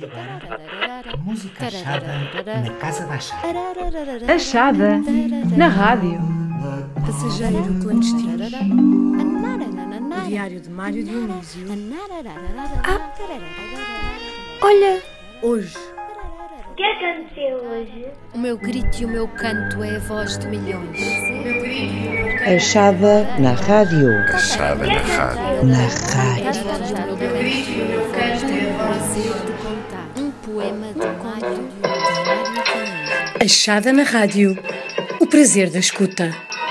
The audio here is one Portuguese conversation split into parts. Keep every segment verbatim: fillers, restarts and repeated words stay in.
A música achada na casa da Achada. Achada na rádio. Passageiro clandestino. O diário de Mário Dionísio. Ah, olha, Hoje. O que aconteceu hoje? O meu grito e o meu canto é a voz de milhões. Achada na rádio. Achada na rádio. Na rádio. Um poema de Mário Dionísio. Achada na rádio. O prazer da escuta.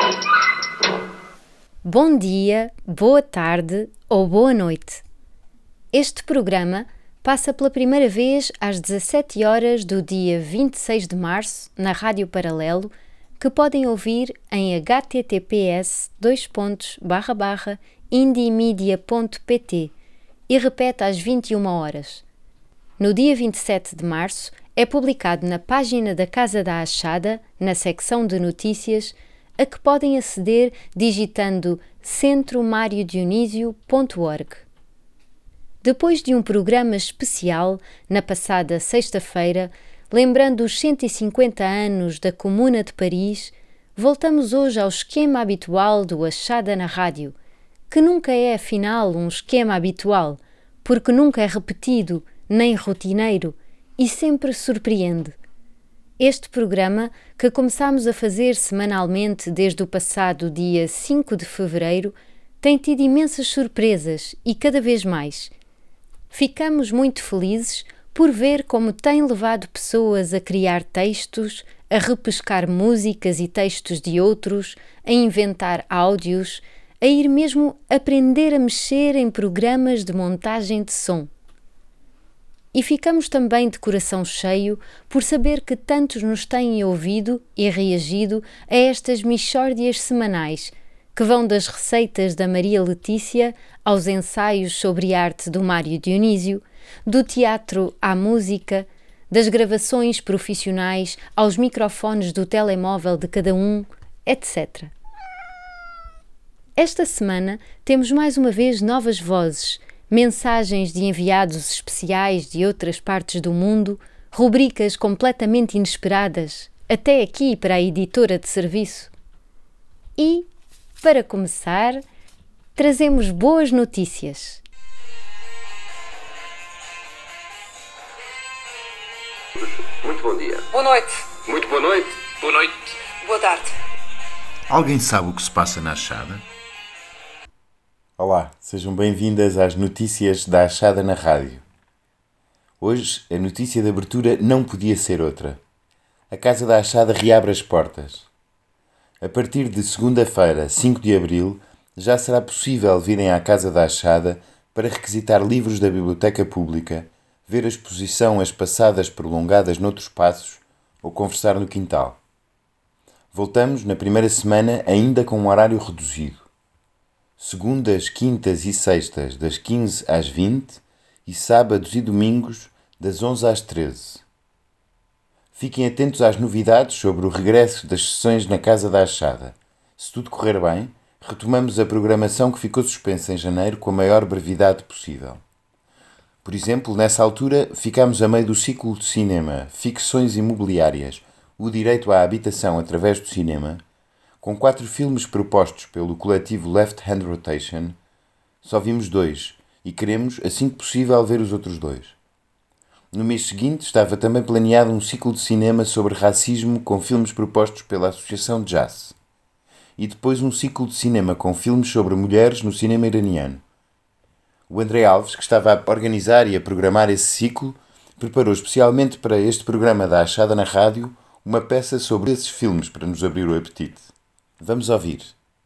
Bom dia, boa tarde ou boa noite. Este programa passa pela primeira vez às dezassete horas do dia vinte e seis de março na Rádio Paralelo, que podem ouvir em h t t p s dois pontos barra barra indiemedia ponto p t e repete às vinte e uma horas. No dia vinte e sete de março é publicado na página da Casa da Achada, na secção de notícias, a que podem aceder digitando centro mário dionísio ponto org. Depois de um programa especial, na passada sexta-feira, lembrando os cento e cinquenta anos da Comuna de Paris, voltamos hoje ao esquema habitual do Achada na Rádio, que nunca é, afinal, um esquema habitual, porque nunca é repetido, nem rotineiro, e sempre surpreende. Este programa, que começámos a fazer semanalmente desde o passado dia cinco de fevereiro, tem tido imensas surpresas e cada vez mais. Ficamos muito felizes por ver como tem levado pessoas a criar textos, a repescar músicas e textos de outros, a inventar áudios, a ir mesmo aprender a mexer em programas de montagem de som. E ficamos também de coração cheio por saber que tantos nos têm ouvido e reagido a estas mixórdias semanais, que vão das receitas da Maria Letícia aos ensaios sobre arte do Mário Dionísio, do teatro à música, das gravações profissionais aos microfones do telemóvel de cada um, etcétera. Esta semana temos mais uma vez novas vozes, mensagens de enviados especiais de outras partes do mundo, rubricas completamente inesperadas, até aqui para a editora de serviço. E, para começar, trazemos boas notícias. Muito bom dia. Boa noite. Muito boa noite. Boa noite. Boa tarde. Alguém sabe o que se passa na Achada? Olá, sejam bem-vindas às notícias da Achada na rádio. Hoje, a notícia de abertura não podia ser outra. A Casa da Achada reabre as portas. A partir de segunda-feira, cinco de abril, já será possível virem à Casa da Achada para requisitar livros da Biblioteca Pública, ver a exposição As Passadas Prolongadas noutros Espaços ou conversar no quintal. Voltamos na primeira semana ainda com um horário reduzido. Segundas, quintas e sextas, das quinze às vinte e sábados e domingos, das onze às treze. Fiquem atentos às novidades sobre o regresso das sessões na Casa da Achada. Se tudo correr bem, retomamos a programação que ficou suspensa em janeiro com a maior brevidade possível. Por exemplo, nessa altura, ficámos a meio do ciclo de cinema Ficções Imobiliárias, o direito à habitação através do cinema, com quatro filmes propostos pelo coletivo Left Hand Rotation. Só vimos dois e queremos, assim que possível, ver os outros dois. No mês seguinte estava também planeado um ciclo de cinema sobre racismo com filmes propostos pela Associação de Jazz. E depois um ciclo de cinema com filmes sobre mulheres no cinema iraniano. O André Alves, que estava a organizar e a programar esse ciclo, preparou especialmente para este programa da Achada na Rádio uma peça sobre esses filmes para nos abrir o apetite. Vamos ouvir.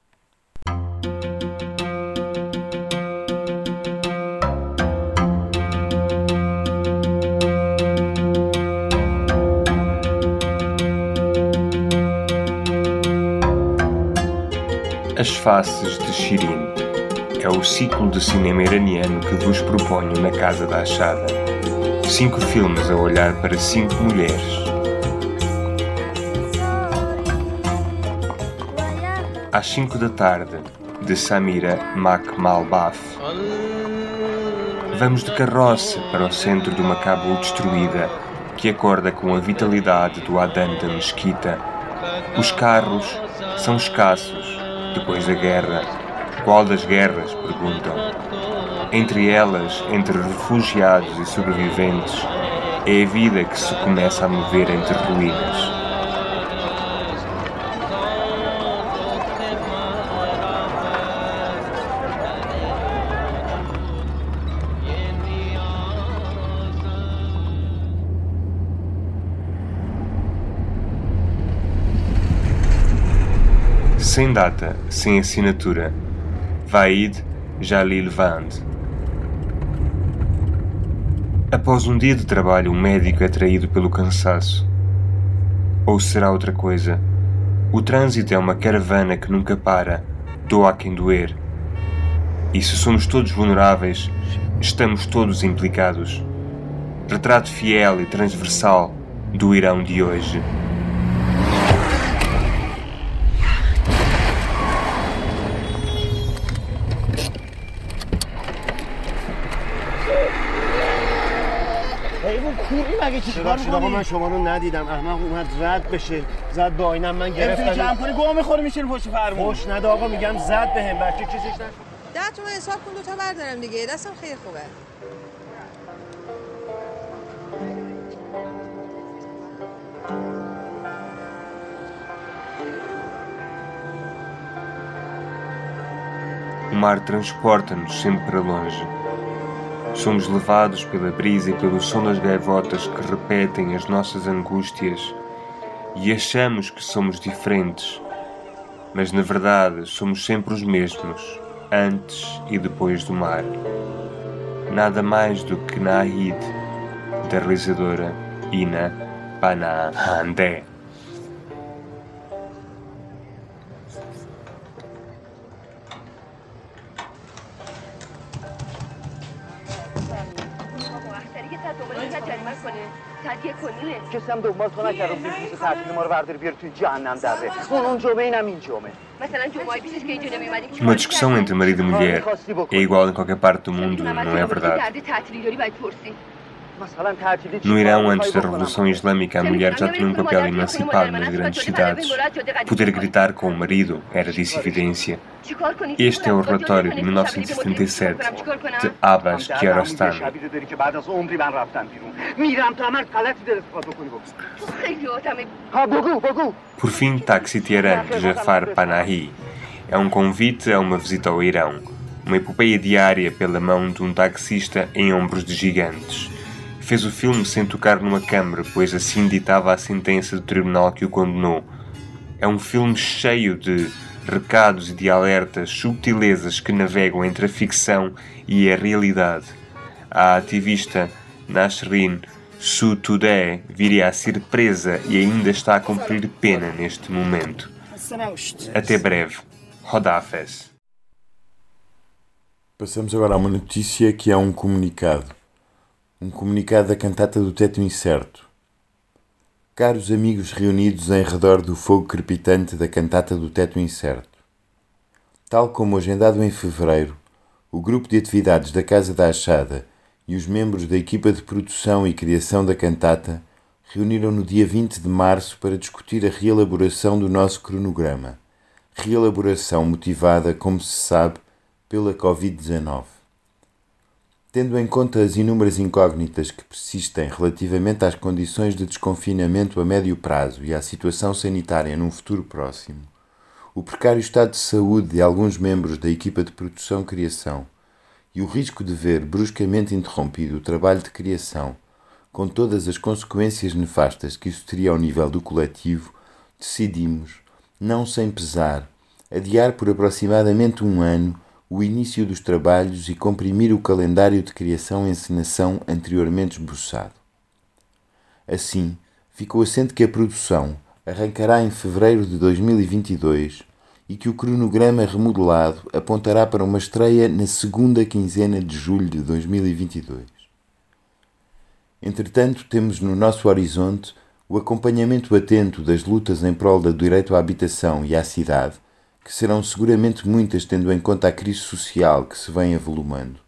As Faces de Shirin é o ciclo de cinema iraniano que vos proponho na Casa da Achada. Cinco filmes a olhar para cinco mulheres. Às cinco da tarde, de Samira Makmalbaf. Vamos de carroça para o centro de uma Cabul destruída, que acorda com a vitalidade do Adão da mesquita. Os carros são escassos, depois da guerra. Qual das guerras? Perguntam. Entre elas, entre refugiados e sobreviventes, é a vida que se começa a mover entre ruínas. Sem data, sem assinatura. Vaid Jalil Vand. Após um dia de trabalho, o médico é traído pelo cansaço. Ou será outra coisa? O trânsito é uma caravana que nunca para, doa a quem doer. E se somos todos vulneráveis, estamos todos implicados. Retrato fiel e transversal do Irão de hoje. ببخشید آقا من شما رو ندیدم احمق اومد رد بشه زد با آینم من گرفتم جمع کنی گوه میخوری میشین پشت فرمون خوش نده آقا میگم زد بهم بچه چیزش نشد ده تومن حساب کن دو تا بردارم دیگه دستم خیلی خوبه O mar transporta-nos sempre para longe. Somos levados pela brisa e pelo som das gaivotas que repetem as nossas angústias e achamos que somos diferentes, mas na verdade somos sempre os mesmos, antes e depois do mar. Nada mais do que Nahid, da realizadora Ina Panahandeh. کسیم دنبال تو نکردم که روز تعطیل ما رو برداری بیاری توی جهنم دره اون اون جمعه اینم این جمعه Uma discussão entre marido e mulher é igual em qualquer parte do mundo, não é verdade? No Irão, antes da Revolução Islâmica, a mulher já tinha um papel emancipado nas grandes cidades. Poder gritar com o marido era disso evidência. Este é o relatório de mil novecentos e setenta e sete de Abbas Kiarostami. Por fim, Taxi Teheran, de Jafar Panahi. É um convite a uma visita ao Irão. Uma epopeia diária pela mão de um taxista em ombros de gigantes. Fez o filme sem tocar numa câmara, pois assim ditava a sentença do tribunal que o condenou. É um filme cheio de recados e de alertas, subtilezas que navegam entre a ficção e a realidade. A ativista Nasrin Sotoudeh viria a ser presa e ainda está a cumprir pena neste momento. Até breve. Hodafez. Passamos agora a uma notícia que é um comunicado. Um comunicado da cantata do Teto Incerto. Caros amigos reunidos em redor do fogo crepitante da cantata do Teto Incerto. Tal como agendado em fevereiro, o grupo de atividades da Casa da Achada e os membros da equipa de produção e criação da cantata reuniram no dia vinte de março para discutir a reelaboração do nosso cronograma. Reelaboração motivada, como se sabe, pela covid dezenove. Tendo em conta as inúmeras incógnitas que persistem relativamente às condições de desconfinamento a médio prazo e à situação sanitária num futuro próximo, o precário estado de saúde de alguns membros da equipa de produção-criação e o risco de ver bruscamente interrompido o trabalho de criação, com todas as consequências nefastas que isso teria ao nível do coletivo, decidimos, não sem pesar, adiar por aproximadamente um ano o início dos trabalhos e comprimir o calendário de criação e encenação anteriormente esboçado. Assim, ficou assente que a produção arrancará em fevereiro de dois mil e vinte e dois e que o cronograma remodelado apontará para uma estreia na segunda quinzena de julho de dois mil e vinte e dois. Entretanto, temos no nosso horizonte o acompanhamento atento das lutas em prol do direito à habitação e à cidade, que serão seguramente muitas tendo em conta a crise social que se vem avolumando,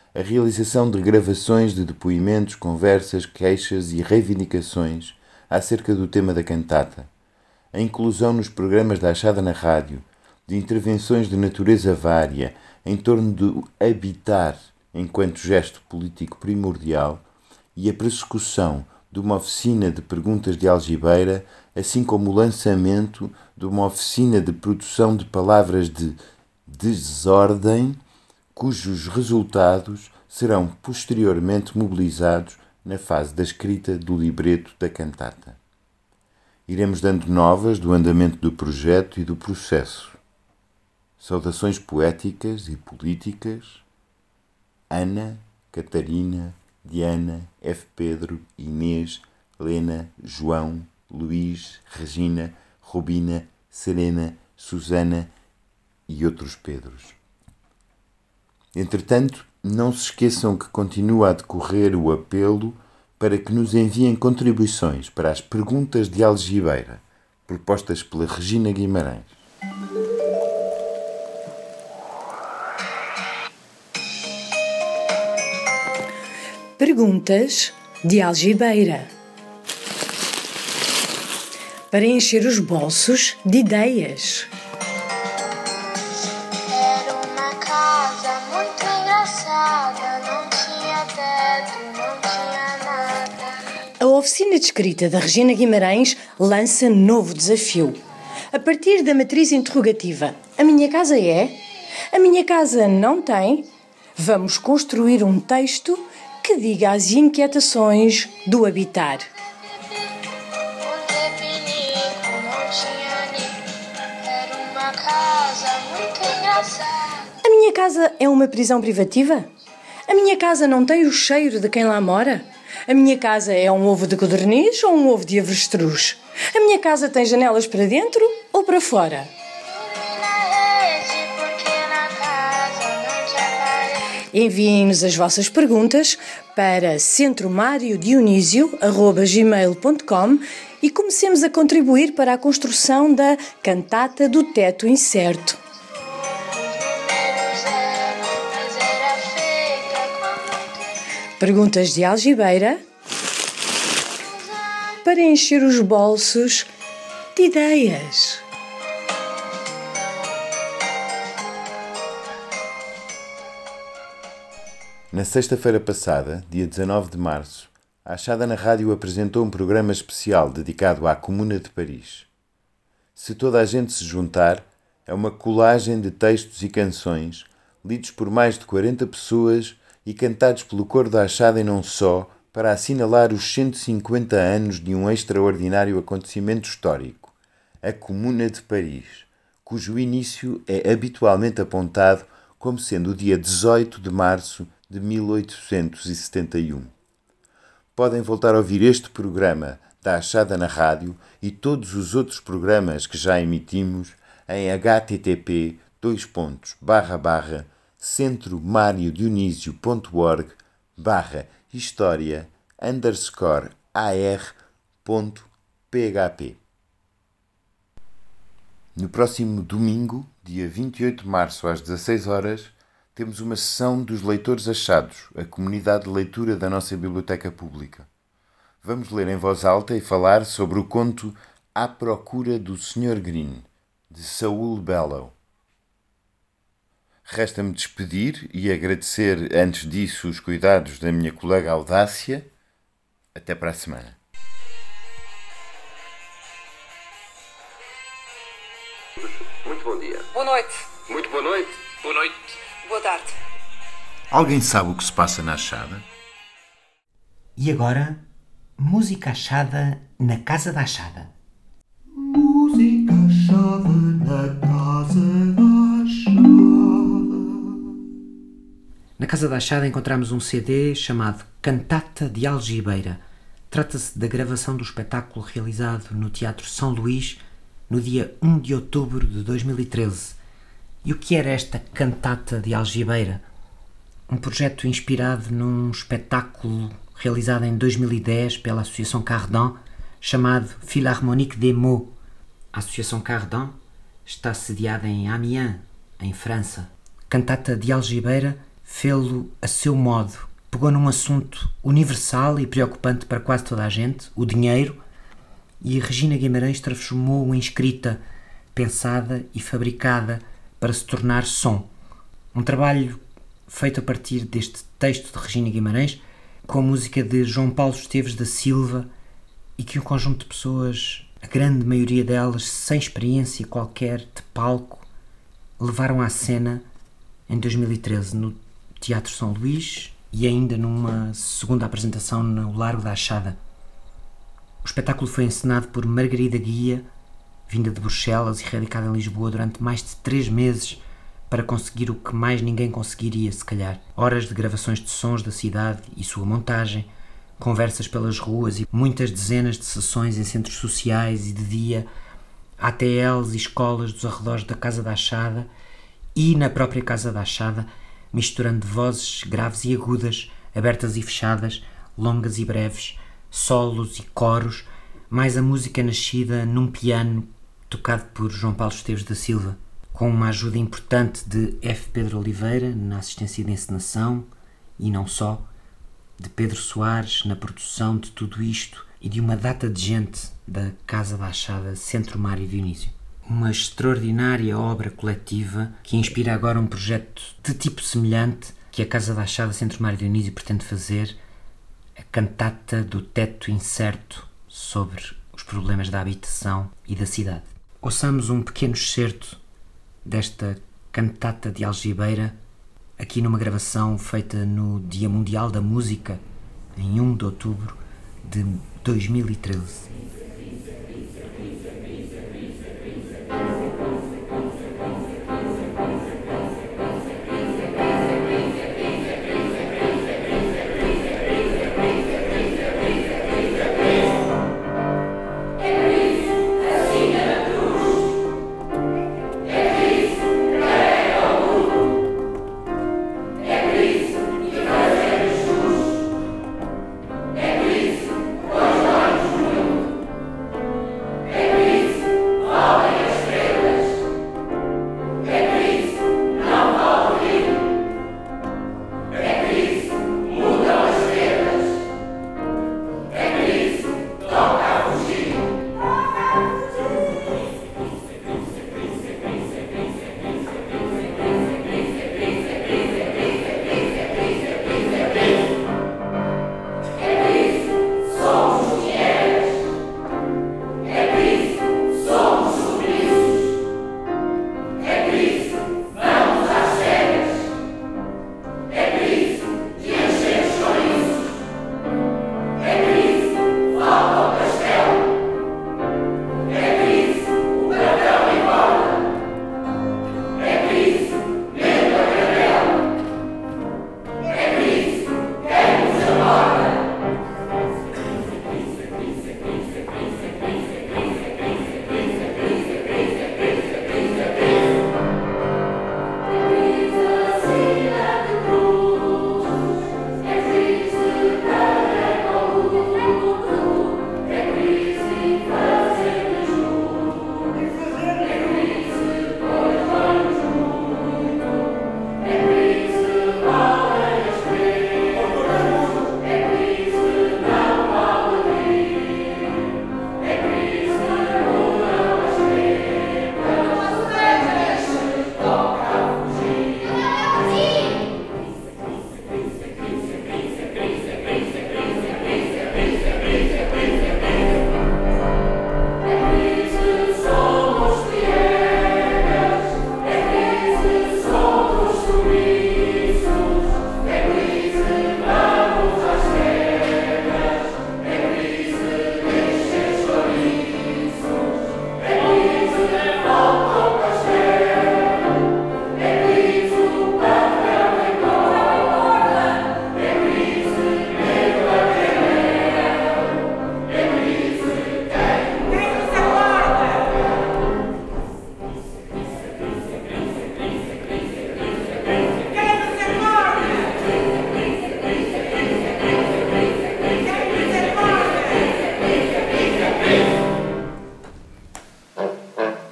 a realização de gravações de depoimentos, conversas, queixas e reivindicações acerca do tema da cantata, a inclusão nos programas da Achada na Rádio de intervenções de natureza vária em torno do habitar enquanto gesto político primordial e a persecução de uma oficina de perguntas de algibeira, assim como o lançamento de uma oficina de produção de palavras de desordem, cujos resultados serão posteriormente mobilizados na fase da escrita do libreto da cantata. Iremos dando novas do andamento do projeto e do processo. Saudações poéticas e políticas. Ana, Catarina, Diana, F. Pedro, Inês, Helena, João, Luís, Regina, Robina, Serena, Susana e outros Pedros. Entretanto, não se esqueçam que continua a decorrer o apelo para que nos enviem contribuições para as perguntas de algibeira, propostas pela Regina Guimarães. Perguntas de algibeira. Para encher os bolsos de ideias. Era uma casa muito engraçada, não tinha teto, não tinha nada. A oficina de escrita da Regina Guimarães lança novo desafio. A partir da matriz interrogativa, a minha casa é? A minha casa não tem? Vamos construir um texto que diga as inquietações do habitar. A minha casa é uma prisão privativa? A minha casa não tem o cheiro de quem lá mora? A minha casa é um ovo de codorniz ou um ovo de avestruz? A minha casa tem janelas para dentro ou para fora? Enviem-nos as vossas perguntas para centro mário dionísio arroba gmail ponto com e comecemos a contribuir para a construção da cantata do teto incerto. Perguntas de algibeira para encher os bolsos de ideias. Na sexta-feira passada, dia dezanove de março, a Achada na Rádio apresentou um programa especial dedicado à Comuna de Paris. Se toda a gente se juntar, é uma colagem de textos e canções, lidos por mais de quarenta pessoas e cantados pelo coro da Achada e não só, para assinalar os cento e cinquenta anos de um extraordinário acontecimento histórico, a Comuna de Paris, cujo início é habitualmente apontado como sendo o dia dezoito de março de mil oitocentos e setenta e um. Podem voltar a ouvir este programa da Achada na Rádio e todos os outros programas que já emitimos em http dois pontos barra barra centro mário dionísio ponto org barra história underscore ar ponto php. No próximo domingo, dia vinte e oito de março, às dezasseis horas, temos uma sessão dos Leitores Achados, a comunidade de leitura da nossa biblioteca pública. Vamos ler em voz alta e falar sobre o conto À Procura do senhor Green, de Saul Bellow. Resta-me despedir e agradecer antes disso os cuidados da minha colega Audácia. Até para a semana. Muito bom dia. Boa noite. Muito boa noite. Boa noite. Boa tarde. Alguém sabe o que se passa na Achada? E agora, música achada na Casa da Achada. Música achada na Casa da Achada. Na Casa da Achada encontramos um C D chamado Cantata de Algibeira. Trata-se da gravação do espetáculo realizado no Teatro São Luís no dia um de outubro de dois mil e treze. E o que era esta Cantata de Algibeira? Um projeto inspirado num espetáculo realizado em dois mil e dez pela Associação Cardin, chamado Philharmonique des Mots. A Associação Cardin está sediada em Amiens, em França. Cantata de Algibeira fê-lo a seu modo. Pegou num assunto universal e preocupante para quase toda a gente, o dinheiro, e Regina Guimarães transformou-o em escrita, pensada e fabricada para se tornar som. Um trabalho feito a partir deste texto de Regina Guimarães, com a música de João Paulo Esteves da Silva, e que um conjunto de pessoas, a grande maioria delas sem experiência qualquer de palco, levaram à cena em dois mil e treze no Teatro São Luís e ainda numa segunda apresentação no Largo da Achada. O espetáculo foi encenado por Margarida Guia, vinda de Bruxelas e radicada em Lisboa durante mais de três meses para conseguir o que mais ninguém conseguiria, se calhar. Horas de gravações de sons da cidade e sua montagem, conversas pelas ruas e muitas dezenas de sessões em centros sociais e de dia, A T Ls e escolas dos arredores da Casa da Achada e na própria Casa da Achada, misturando vozes graves e agudas, abertas e fechadas, longas e breves, solos e coros, mais a música nascida num piano tocado por João Paulo Esteves da Silva, com uma ajuda importante de F. Pedro Oliveira na assistência de encenação e não só, de Pedro Soares na produção de tudo isto e de uma data de gente da Casa da Achada, Centro Mário Dionísio. Uma extraordinária obra coletiva que inspira agora um projeto de tipo semelhante que a Casa da Achada, Centro Mário Dionísio pretende fazer, a cantata do teto incerto sobre os problemas da habitação e da cidade. Ouçamos um pequeno excerto desta cantata de Algibeira, aqui numa gravação feita no Dia Mundial da Música, em um de outubro de dois mil e treze.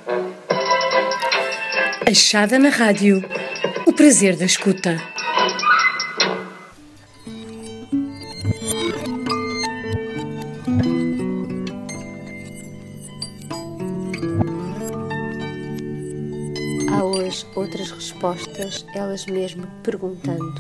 Achada na Rádio. O prazer da escuta. Há hoje outras respostas, elas mesmo perguntando.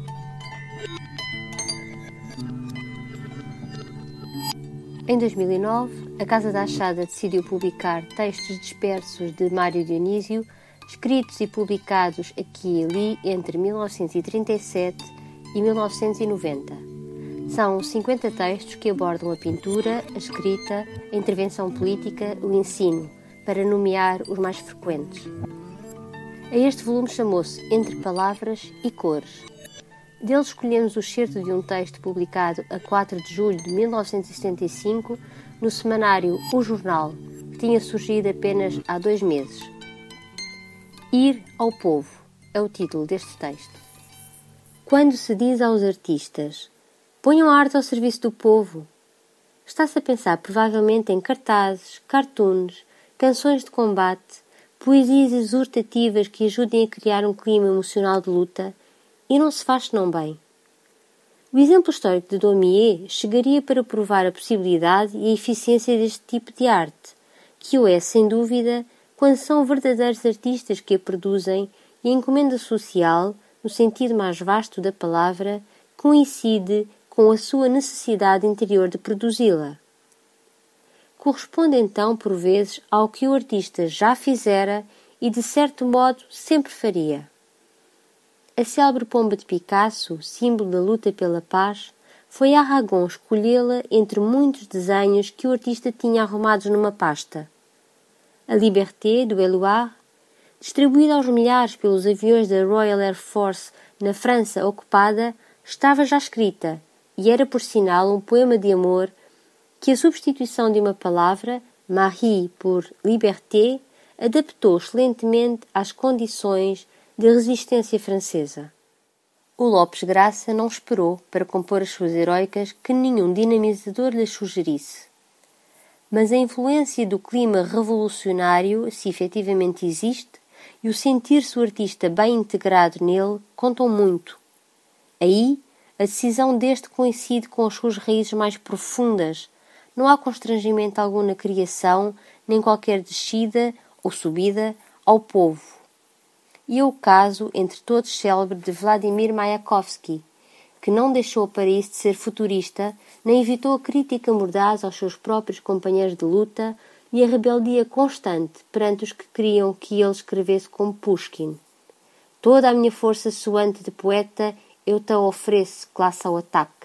Em dois mil e nove, a Casa da Achada decidiu publicar textos dispersos de Mário Dionísio, escritos e publicados aqui e ali entre mil novecentos e trinta e sete e mil novecentos e noventa. São cinquenta textos que abordam a pintura, a escrita, a intervenção política, o ensino, para nomear os mais frequentes. A este volume chamou-se Entre Palavras e Cores. Dele escolhemos o excerto de um texto publicado a quatro de julho de mil novecentos e setenta e cinco no semanário O Jornal, que tinha surgido apenas há dois meses. Ir ao povo é o título deste texto. Quando se diz aos artistas, ponham a arte ao serviço do povo, está-se a pensar provavelmente em cartazes, cartoons, canções de combate, poesias exortativas que ajudem a criar um clima emocional de luta, e não se faz senão bem. O exemplo histórico de Daumier chegaria para provar a possibilidade e a eficiência deste tipo de arte, que o é, sem dúvida, quando são verdadeiros artistas que a produzem e a encomenda social, no sentido mais vasto da palavra, coincide com a sua necessidade interior de produzi-la. Corresponde então, por vezes, ao que o artista já fizera e, de certo modo, sempre faria. A célebre pomba de Picasso, símbolo da luta pela paz, foi a Aragon escolhê-la entre muitos desenhos que o artista tinha arrumados numa pasta. A Liberté, do Éluard, distribuída aos milhares pelos aviões da Royal Air Force na França ocupada, estava já escrita, e era por sinal um poema de amor que a substituição de uma palavra, Marie por Liberté, adaptou excelentemente às condições de resistência francesa. O Lopes Graça não esperou para compor as suas heroicas que nenhum dinamizador lhe sugerisse. Mas a influência do clima revolucionário, se efetivamente existe, e o sentir-se o artista bem integrado nele, contam muito. Aí, a decisão deste coincide com as suas raízes mais profundas. Não há constrangimento algum na criação, nem qualquer descida ou subida ao povo. E é o caso, entre todos célebre, de Vladimir Mayakovsky, que não deixou para isso de ser futurista, nem evitou a crítica mordaz aos seus próprios companheiros de luta e a rebeldia constante perante os que queriam que ele escrevesse como Pushkin. Toda a minha força soante de poeta eu te ofereço, classe ao ataque.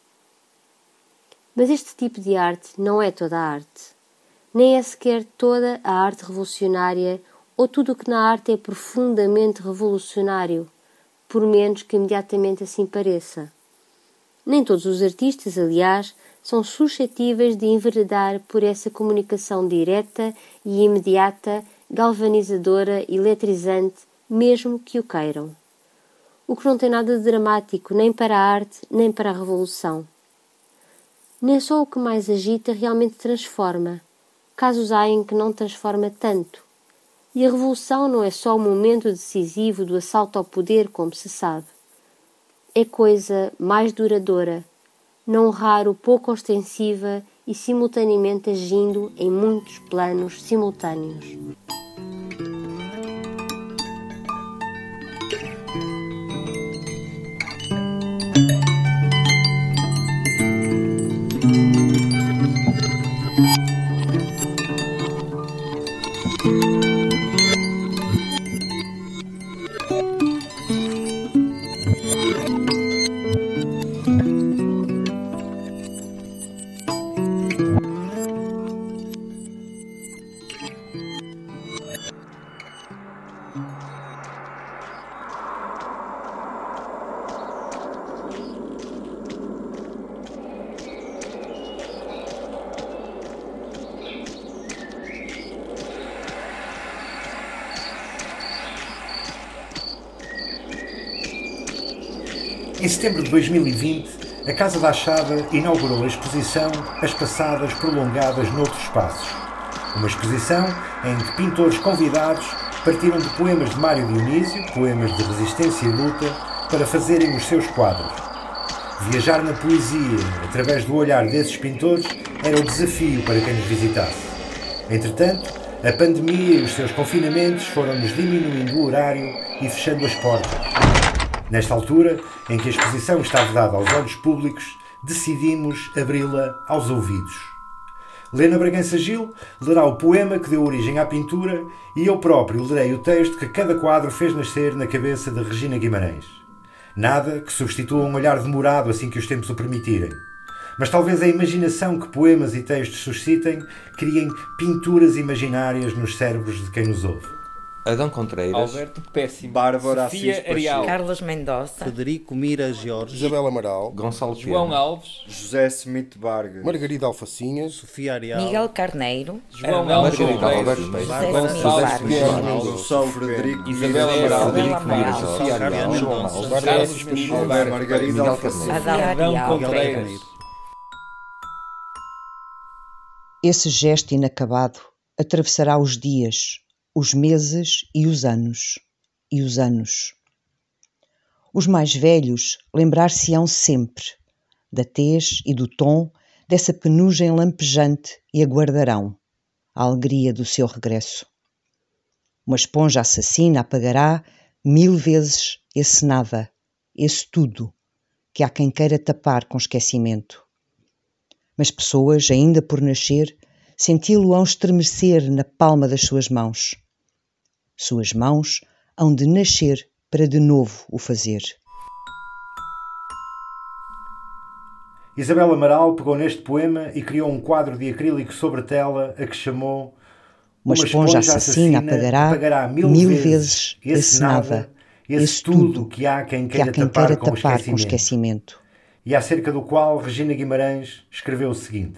Mas este tipo de arte não é toda a arte. Nem é sequer toda a arte revolucionária ou tudo o que na arte é profundamente revolucionário, por menos que imediatamente assim pareça. Nem todos os artistas, aliás, são suscetíveis de enveredar por essa comunicação direta e imediata, galvanizadora e eletrizante, mesmo que o queiram. O que não tem nada de dramático nem para a arte, nem para a revolução. Nem só o que mais agita realmente transforma. Casos há em que não transforma tanto. E a revolução não é só o momento decisivo do assalto ao poder, como se sabe. É coisa mais duradoura, não raro pouco ostensiva e simultaneamente agindo em muitos planos simultâneos. Em setembro de dois mil e vinte, a Casa da Achada inaugurou a exposição As Passadas Prolongadas Noutros Espaços. Uma exposição em que pintores convidados partiram de poemas de Mário Dionísio, poemas de resistência e luta, para fazerem os seus quadros. Viajar na poesia através do olhar desses pintores era o desafio para quem nos visitasse. Entretanto, A pandemia e os seus confinamentos foram-nos diminuindo o horário e fechando as portas. Nesta altura, em que a exposição está vedada aos olhos públicos, decidimos abri-la aos ouvidos. Lena Bragança Gil lerá o poema que deu origem à pintura e eu próprio lerei o texto que cada quadro fez nascer na cabeça de Regina Guimarães. Nada que substitua um olhar demorado assim que os tempos o permitirem. Mas talvez a imaginação que poemas e textos suscitem criem pinturas imaginárias nos cérebros de quem nos ouve. Adão Contreiras, Alberto Péssimo, Bárbara Sofia Assis Arial, Carlos Mendonça, Federico Mira Jorge, Isabel Amaral, Gonçalo João Viana, Alves, José Smith Vargas, Margarida Alfacinha, Sofia Arial, Miguel Carneiro, João Alves, Gonçalo Frederico, Isabel Amaral, Frederico Mira, Sofia Arial, João Alves, Carlos Menino, Margarida Alfacinha, Adão Contreiras. Esse gesto inacabado atravessará os dias, os meses e os anos, e os anos. Os mais velhos lembrar-se-ão sempre da tez e do tom dessa penugem lampejante e aguardarão a alegria do seu regresso. Uma esponja assassina apagará mil vezes esse nada, esse tudo, que há quem queira tapar com esquecimento. Mas pessoas, ainda por nascer, senti-lo-ão estremecer na palma das suas mãos. Suas mãos hão de nascer para de novo o fazer. Isabel Amaral pegou neste poema e criou um quadro de acrílico sobre tela a que chamou Uma esponja assassina apagará, apagará mil, mil vezes esse nada, esse, esse tudo que há quem queira, há quem tapar, queira com, tapar esquecimento. com esquecimento. E acerca do qual Regina Guimarães escreveu o seguinte: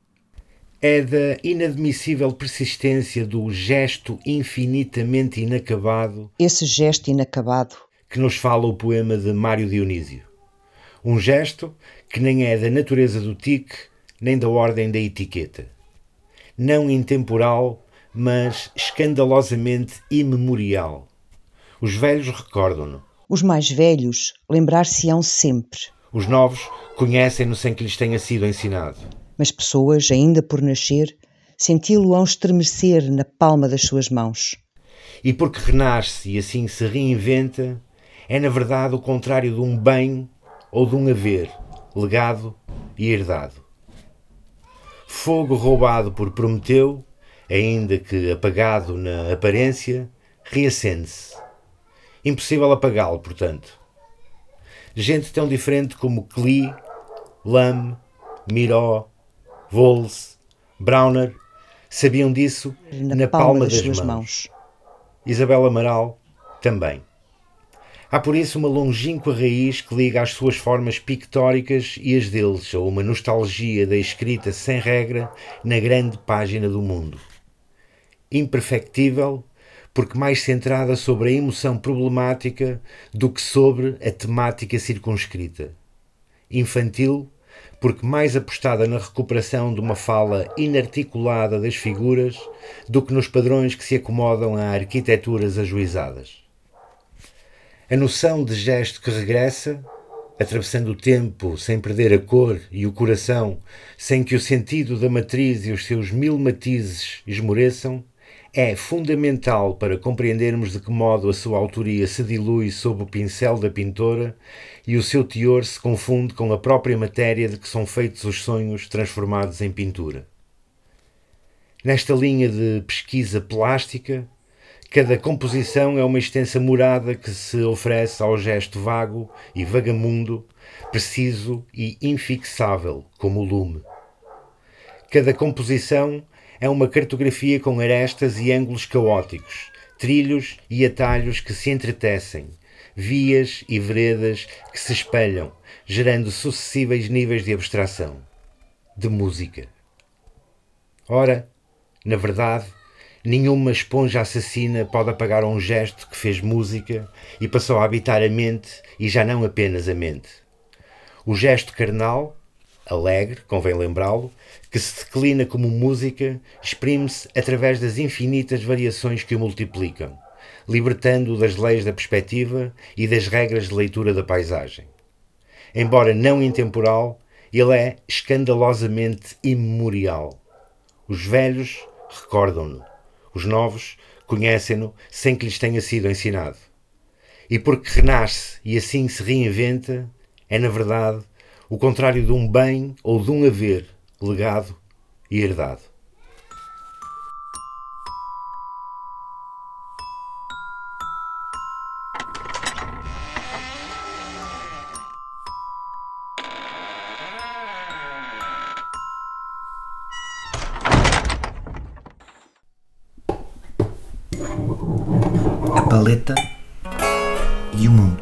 é da inadmissível persistência do gesto infinitamente inacabado, esse gesto inacabado, que nos fala o poema de Mário Dionísio. Um gesto que nem é da natureza do tique, nem da ordem da etiqueta. Não intemporal, mas escandalosamente imemorial. Os velhos recordam-no. Os mais velhos lembrar-se-ão sempre. Os novos conhecem-no sem que lhes tenha sido ensinado. Mas pessoas, ainda por nascer, senti-lo-ão estremecer na palma das suas mãos. E porque renasce e assim se reinventa, é na verdade o contrário de um bem ou de um haver, legado e herdado. Fogo roubado por Prometeu, ainda que apagado na aparência, reacende-se. Impossível apagá-lo, portanto. Gente tão diferente como Klee, Lame, Miró, Voles, Browner, sabiam disso na, na palma, palma das, das suas mãos. mãos. Isabel Amaral também. Há por isso uma longínqua raiz que liga as suas formas pictóricas e as deles a uma nostalgia da escrita sem regra na grande página do mundo. Imperfectível, porque mais centrada sobre a emoção problemática do que sobre a temática circunscrita. Infantil, porque mais apostada na recuperação de uma fala inarticulada das figuras do que nos padrões que se acomodam a arquiteturas ajuizadas. A noção de gesto que regressa, atravessando o tempo sem perder a cor e o coração, sem que o sentido da matriz e os seus mil matizes esmoreçam, é fundamental para compreendermos de que modo a sua autoria se dilui sob o pincel da pintora e o seu teor se confunde com a própria matéria de que são feitos os sonhos transformados em pintura. Nesta linha de pesquisa plástica, cada composição é uma extensa morada que se oferece ao gesto vago e vagamundo, preciso e infixável, como o lume. Cada composição é uma cartografia com arestas e ângulos caóticos, trilhos e atalhos que se entretecem, vias e veredas que se espelham, gerando sucessivos níveis de abstração, de música. Ora, na verdade, nenhuma esponja assassina pode apagar um gesto que fez música e passou a habitar a mente e já não apenas a mente. O gesto carnal, alegre, convém lembrá-lo, que se declina como música, exprime-se através das infinitas variações que o multiplicam, libertando-o das leis da perspectiva e das regras de leitura da paisagem. Embora não intemporal, ele é escandalosamente imemorial. Os velhos recordam-no. Os novos conhecem-no sem que lhes tenha sido ensinado. E porque renasce e assim se reinventa, é na verdade o contrário de um bem ou de um haver legado e herdado. A paleta e o mundo.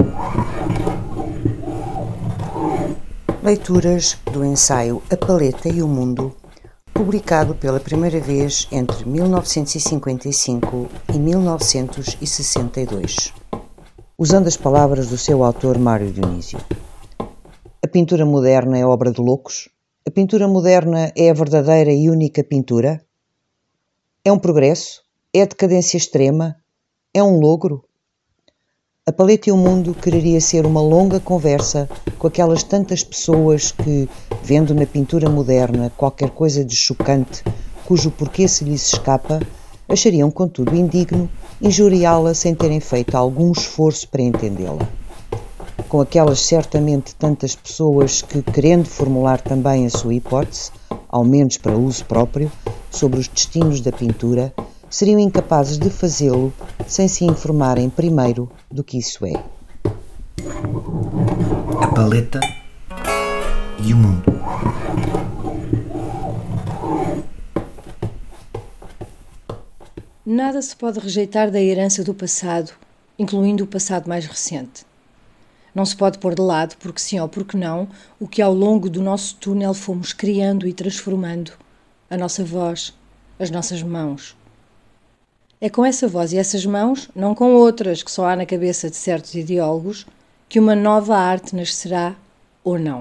Leituras do ensaio A Paleta e o Mundo, publicado pela primeira vez entre mil novecentos e cinquenta e cinco e mil novecentos e sessenta e dois. Usando as palavras do seu autor Mário Dionísio. A pintura moderna é obra de loucos? A pintura moderna é a verdadeira e única pintura? É um progresso? É a decadência extrema? É um logro? A Paleta e o Mundo quereria ser uma longa conversa com aquelas tantas pessoas que, vendo na pintura moderna qualquer coisa de chocante, cujo porquê se lhes escapa, achariam contudo indigno injuriá-la sem terem feito algum esforço para entendê-la. Com aquelas certamente tantas pessoas que, querendo formular também a sua hipótese, ao menos para uso próprio, sobre os destinos da pintura, seriam incapazes de fazê-lo sem se informarem primeiro do que isso é. A paleta e o mundo. Nada se pode rejeitar da herança do passado, incluindo o passado mais recente. Não se pode pôr de lado, porque sim ou porque não, o que ao longo do nosso túnel fomos criando e transformando, a nossa voz, as nossas mãos. É com essa voz e essas mãos, não com outras que só há na cabeça de certos ideólogos, que uma nova arte nascerá ou não.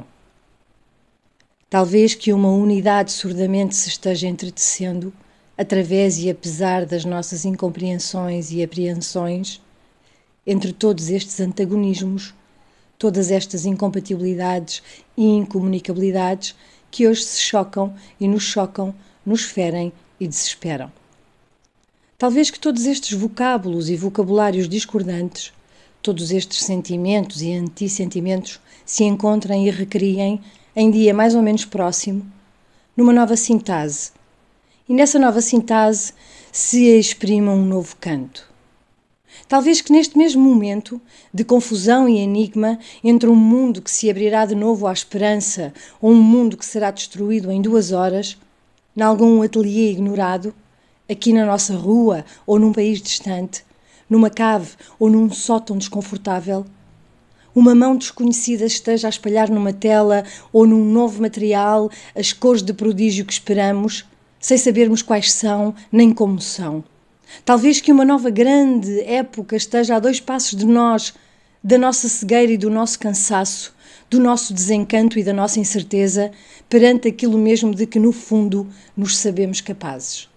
Talvez que uma unidade surdamente se esteja entretecendo, através e apesar das nossas incompreensões e apreensões, entre todos estes antagonismos, todas estas incompatibilidades e incomunicabilidades que hoje se chocam e nos chocam, nos ferem e desesperam. Talvez que todos estes vocábulos e vocabulários discordantes, todos estes sentimentos e antissentimentos se encontrem e recriem em dia mais ou menos próximo, numa nova sintase. E nessa nova sintase se exprima um novo canto. Talvez que neste mesmo momento de confusão e enigma entre um mundo que se abrirá de novo à esperança ou um mundo que será destruído em duas horas, nalgum ateliê ignorado, aqui na nossa rua ou num país distante, numa cave ou num sótão desconfortável, uma mão desconhecida esteja a espalhar numa tela ou num novo material as cores de prodígio que esperamos, sem sabermos quais são nem como são. Talvez que uma nova grande época esteja a dois passos de nós, da nossa cegueira e do nosso cansaço, do nosso desencanto e da nossa incerteza, perante aquilo mesmo de que, no fundo, nos sabemos capazes.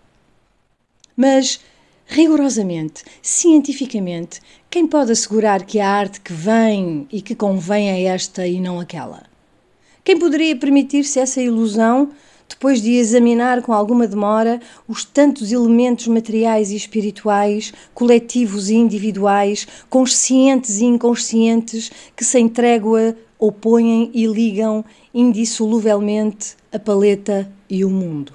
Mas, rigorosamente, cientificamente, quem pode assegurar que a arte que vem e que convém é esta e não aquela? Quem poderia permitir-se essa ilusão, depois de examinar com alguma demora os tantos elementos materiais e espirituais, coletivos e individuais, conscientes e inconscientes, que sem trégua opõem e ligam indissoluvelmente a paleta e o mundo?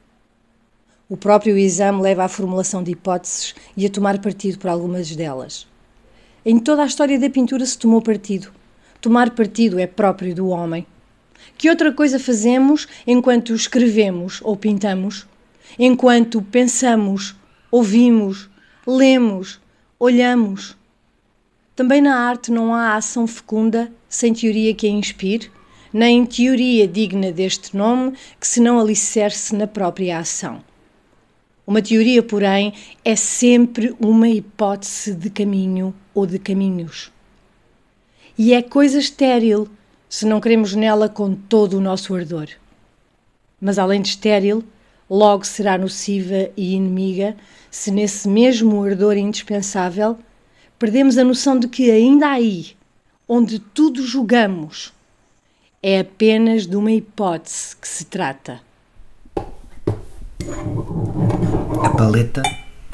O próprio exame leva à formulação de hipóteses e a tomar partido por algumas delas. Em toda a história da pintura se tomou partido. Tomar partido é próprio do homem. Que outra coisa fazemos enquanto escrevemos ou pintamos? Enquanto pensamos, ouvimos, lemos, olhamos? Também na arte não há ação fecunda sem teoria que a inspire, nem teoria digna deste nome que se não alicerce na própria ação. Uma teoria, porém, é sempre uma hipótese de caminho ou de caminhos. E é coisa estéril se não queremos nela com todo o nosso ardor. Mas além de estéril, logo será nociva e inimiga se nesse mesmo ardor indispensável perdemos a noção de que ainda aí, onde tudo julgamos, é apenas de uma hipótese que se trata. A paleta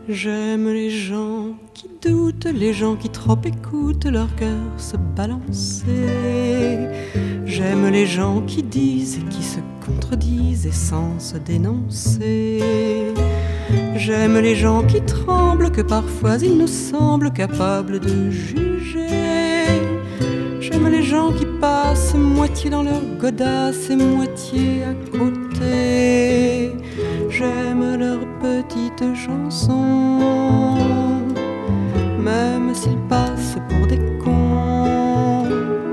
J'aime les gens qui doutent, les gens qui trop écoutent leur cœur se balancer. J'aime les gens qui disent et qui se contredisent et sans se dénoncer. J'aime les gens qui tremblent, que parfois il nous semble capables de juger. J'aime les gens qui passent moitié dans leur godasse et moitié à côté. J'aime leurs petites chansons, même s'ils passent pour des cons.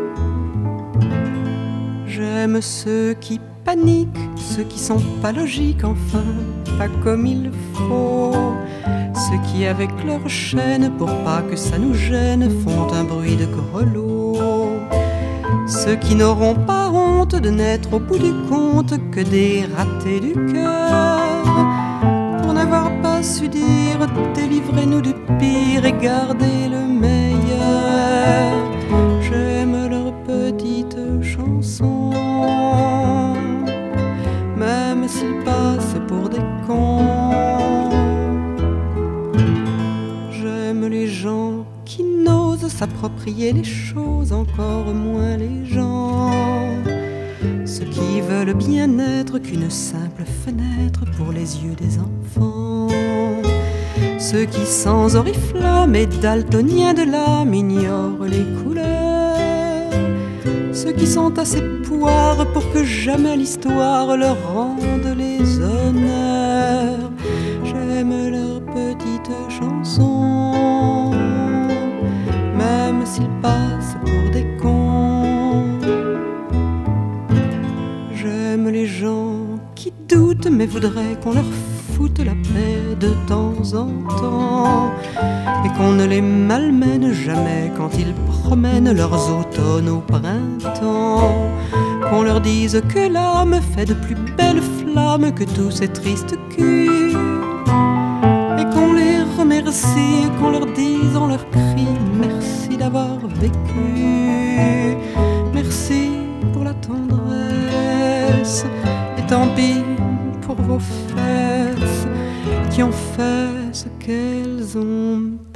J'aime ceux qui paniquent, ceux qui sont pas logiques, enfin, pas comme il faut. Ceux qui avec leur chaîne, pour pas que ça nous gêne, font un bruit de grelot. Ceux qui n'auront pas honte de n'être au bout du compte que des ratés du cœur, pour n'avoir pas su dire délivrez-nous du pire et gardez le meilleur. J'aime leurs petites chansons, même s'ils passent pour des cons. J'aime les gens qui n'osent s'approprier les choses, encore moins les gens. Ceux qui veulent bien être qu'une simple fenêtre pour les yeux des enfants. Ceux qui sans oriflamme et daltoniens de l'âme ignorent les couleurs. Ceux qui sont assez poires pour que jamais l'histoire leur rende les honneurs. J'aime leurs petites chansons, même s'ils passent pour des cons. J'aime les gens qui doutent mais voudraient qu'on leur foute la paix de temps en temps, et qu'on ne les malmène jamais quand ils promènent leurs automnes au printemps. Qu'on leur dise que l'âme fait de plus belles flammes que tous ces tristes culs, et qu'on les remercie, qu'on leur dise en leur cri merci d'avoir vécu, merci pour la tendresse, et tant pis pour vos fesses qui ont fait ce qu'elles ont pu.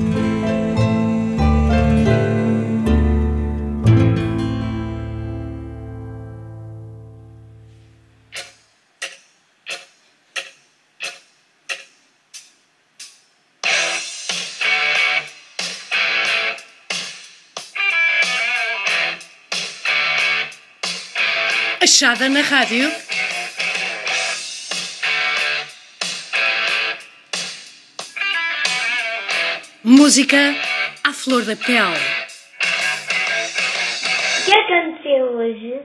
Achada na rádio. Música à flor da pele. O que aconteceu hoje?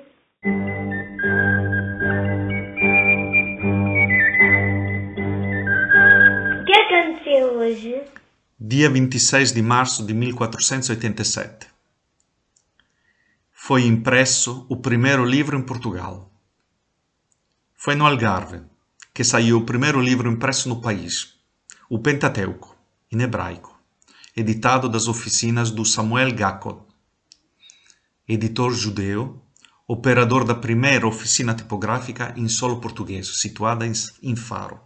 O que aconteceu hoje? Dia vinte e seis de março de mil quatrocentos e oitenta e sete. Foi impresso o primeiro livro em Portugal. Foi no Algarve que saiu o primeiro livro impresso no país, o Pentateuco, em hebraico, editado das oficinas do Samuel Gacod, editor judeu, operador da primeira oficina tipográfica em solo português, situada em Faro.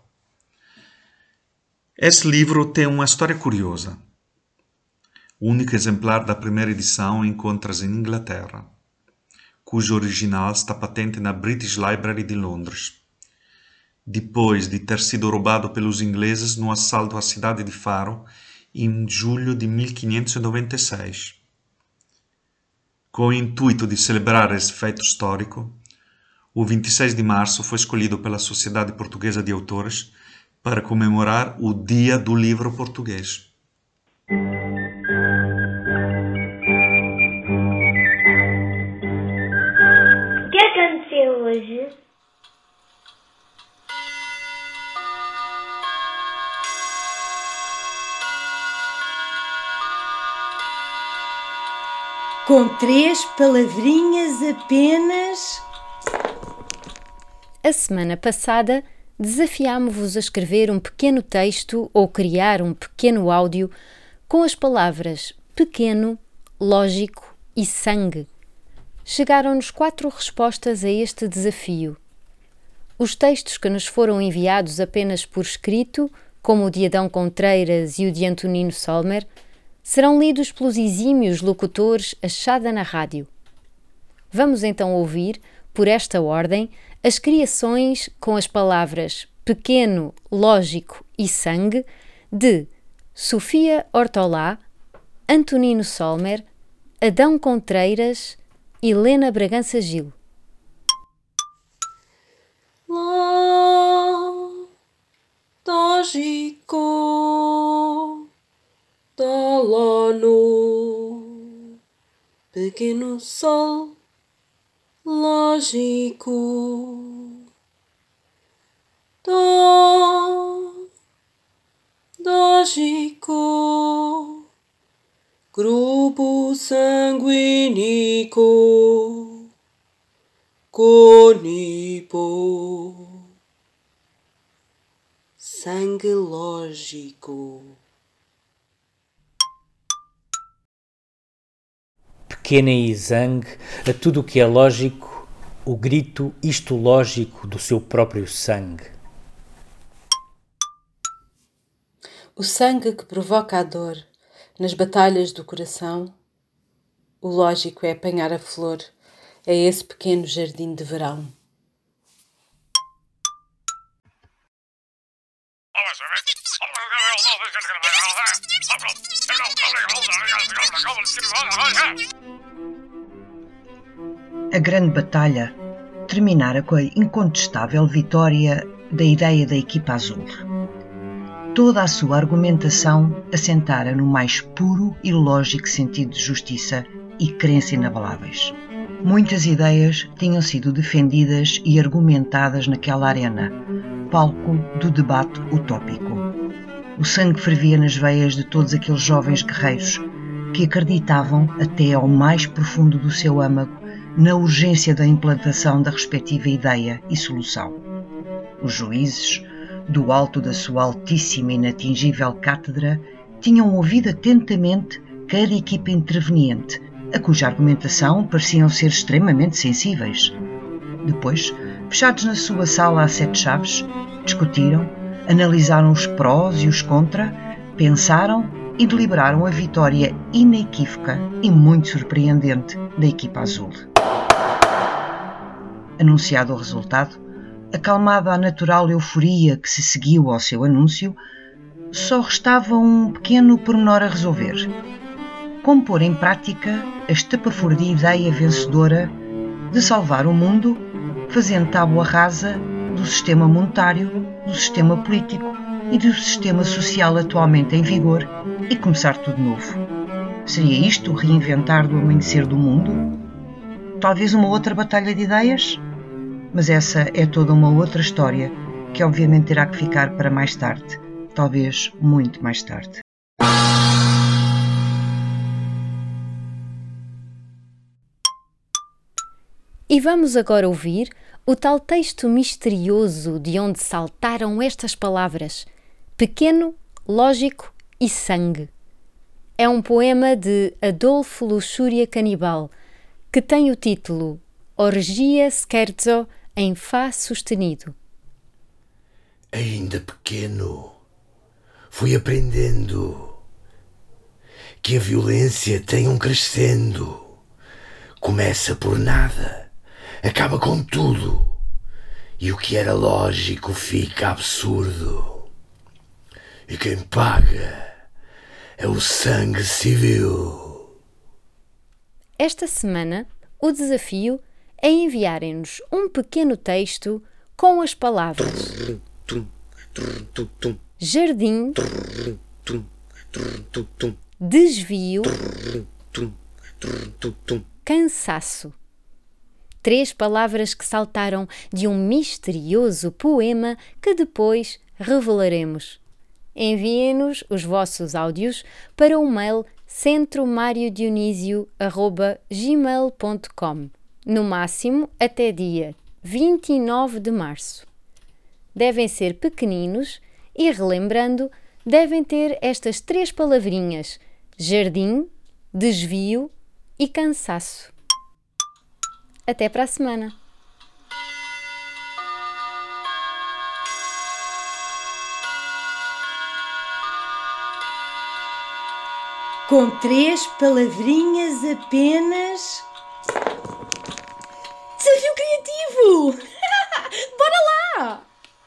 Esse livro tem uma história curiosa. O único exemplar da primeira edição encontra-se em Inglaterra, cujo original está patente na British Library de Londres, depois de ter sido roubado pelos ingleses no assalto à cidade de Faro em julho de mil quinhentos e noventa e seis. Com o intuito de celebrar esse feito histórico, o vinte e seis de março foi escolhido pela Sociedade Portuguesa de Autores para comemorar o Dia do Livro Português. O que aconteceu hoje? Com três palavrinhas apenas. A semana passada desafiámo-vos a escrever um pequeno texto ou criar um pequeno áudio com as palavras pequeno, lógico e sangue. Chegaram-nos quatro respostas a este desafio. Os textos que nos foram enviados apenas por escrito como o de Adão Contreiras e o de Antonino Solmer, serão lidos pelos exímios locutores Achada na Rádio. Vamos então ouvir, por esta ordem, as criações com as palavras pequeno, lógico e sangue de Sofia Hortolá, Antonino Solmer, Adão Contreiras e Helena Bragança Gil. Lógico, dolono, pequeno sol, lógico, do, lógico, grupo sanguínico, conipo, sangue lógico. Pequena e zangue, a tudo o que é lógico, o grito histológico do seu próprio sangue. O sangue que provoca a dor nas batalhas do coração, o lógico é apanhar a flor, é esse pequeno jardim de verão. A grande batalha terminara com a incontestável vitória da ideia da equipa azul. Toda a sua argumentação assentara no mais puro e lógico sentido de justiça e crença inabaláveis. Muitas ideias tinham sido defendidas e argumentadas naquela arena, palco do debate utópico. O sangue fervia nas veias de todos aqueles jovens guerreiros que acreditavam, até ao mais profundo do seu âmago, na urgência da implantação da respectiva ideia e solução. Os juízes, do alto da sua altíssima e inatingível cátedra, tinham ouvido atentamente cada equipa interveniente, a cuja argumentação pareciam ser extremamente sensíveis. Depois, fechados na sua sala a sete chaves, discutiram, analisaram os prós e os contra, pensaram e deliberaram a vitória inequívoca e muito surpreendente da equipa azul. Anunciado o resultado, acalmada a natural euforia que se seguiu ao seu anúncio, só restava um pequeno pormenor a resolver. Como pôr em prática a estapafúrdia ideia vencedora de salvar o mundo, fazendo tábua rasa do sistema monetário, do sistema político e do sistema social atualmente em vigor e começar tudo novo. Seria isto o reinventar do amanhecer do mundo? Talvez uma outra batalha de ideias? Mas essa é toda uma outra história que obviamente terá que ficar para mais tarde, talvez muito mais tarde. E vamos agora ouvir o tal texto misterioso de onde saltaram estas palavras: pequeno, lógico e sangue. É um poema de Adolfo Luxúria Canibal, que tem o título Orgia Scherzo em Fá sustenido. Ainda pequeno, fui aprendendo que a violência tem um crescendo. Começa por nada, acaba com tudo, e o que era lógico fica absurdo. E quem paga é o sangue civil. Esta semana, o desafio é enviarem-nos um pequeno texto com as palavras jardim, desvio, cansaço. Três palavras que saltaram de um misterioso poema que depois revelaremos. Enviem-nos os vossos áudios para o mail centro mario dionisio arroba gmail ponto com, no máximo até dia vinte e nove de março. Devem ser pequeninos e, relembrando, devem ter estas três palavrinhas: jardim, desvio e cansaço. Até para a semana! Com três palavrinhas apenas. Desafio criativo! Bora lá!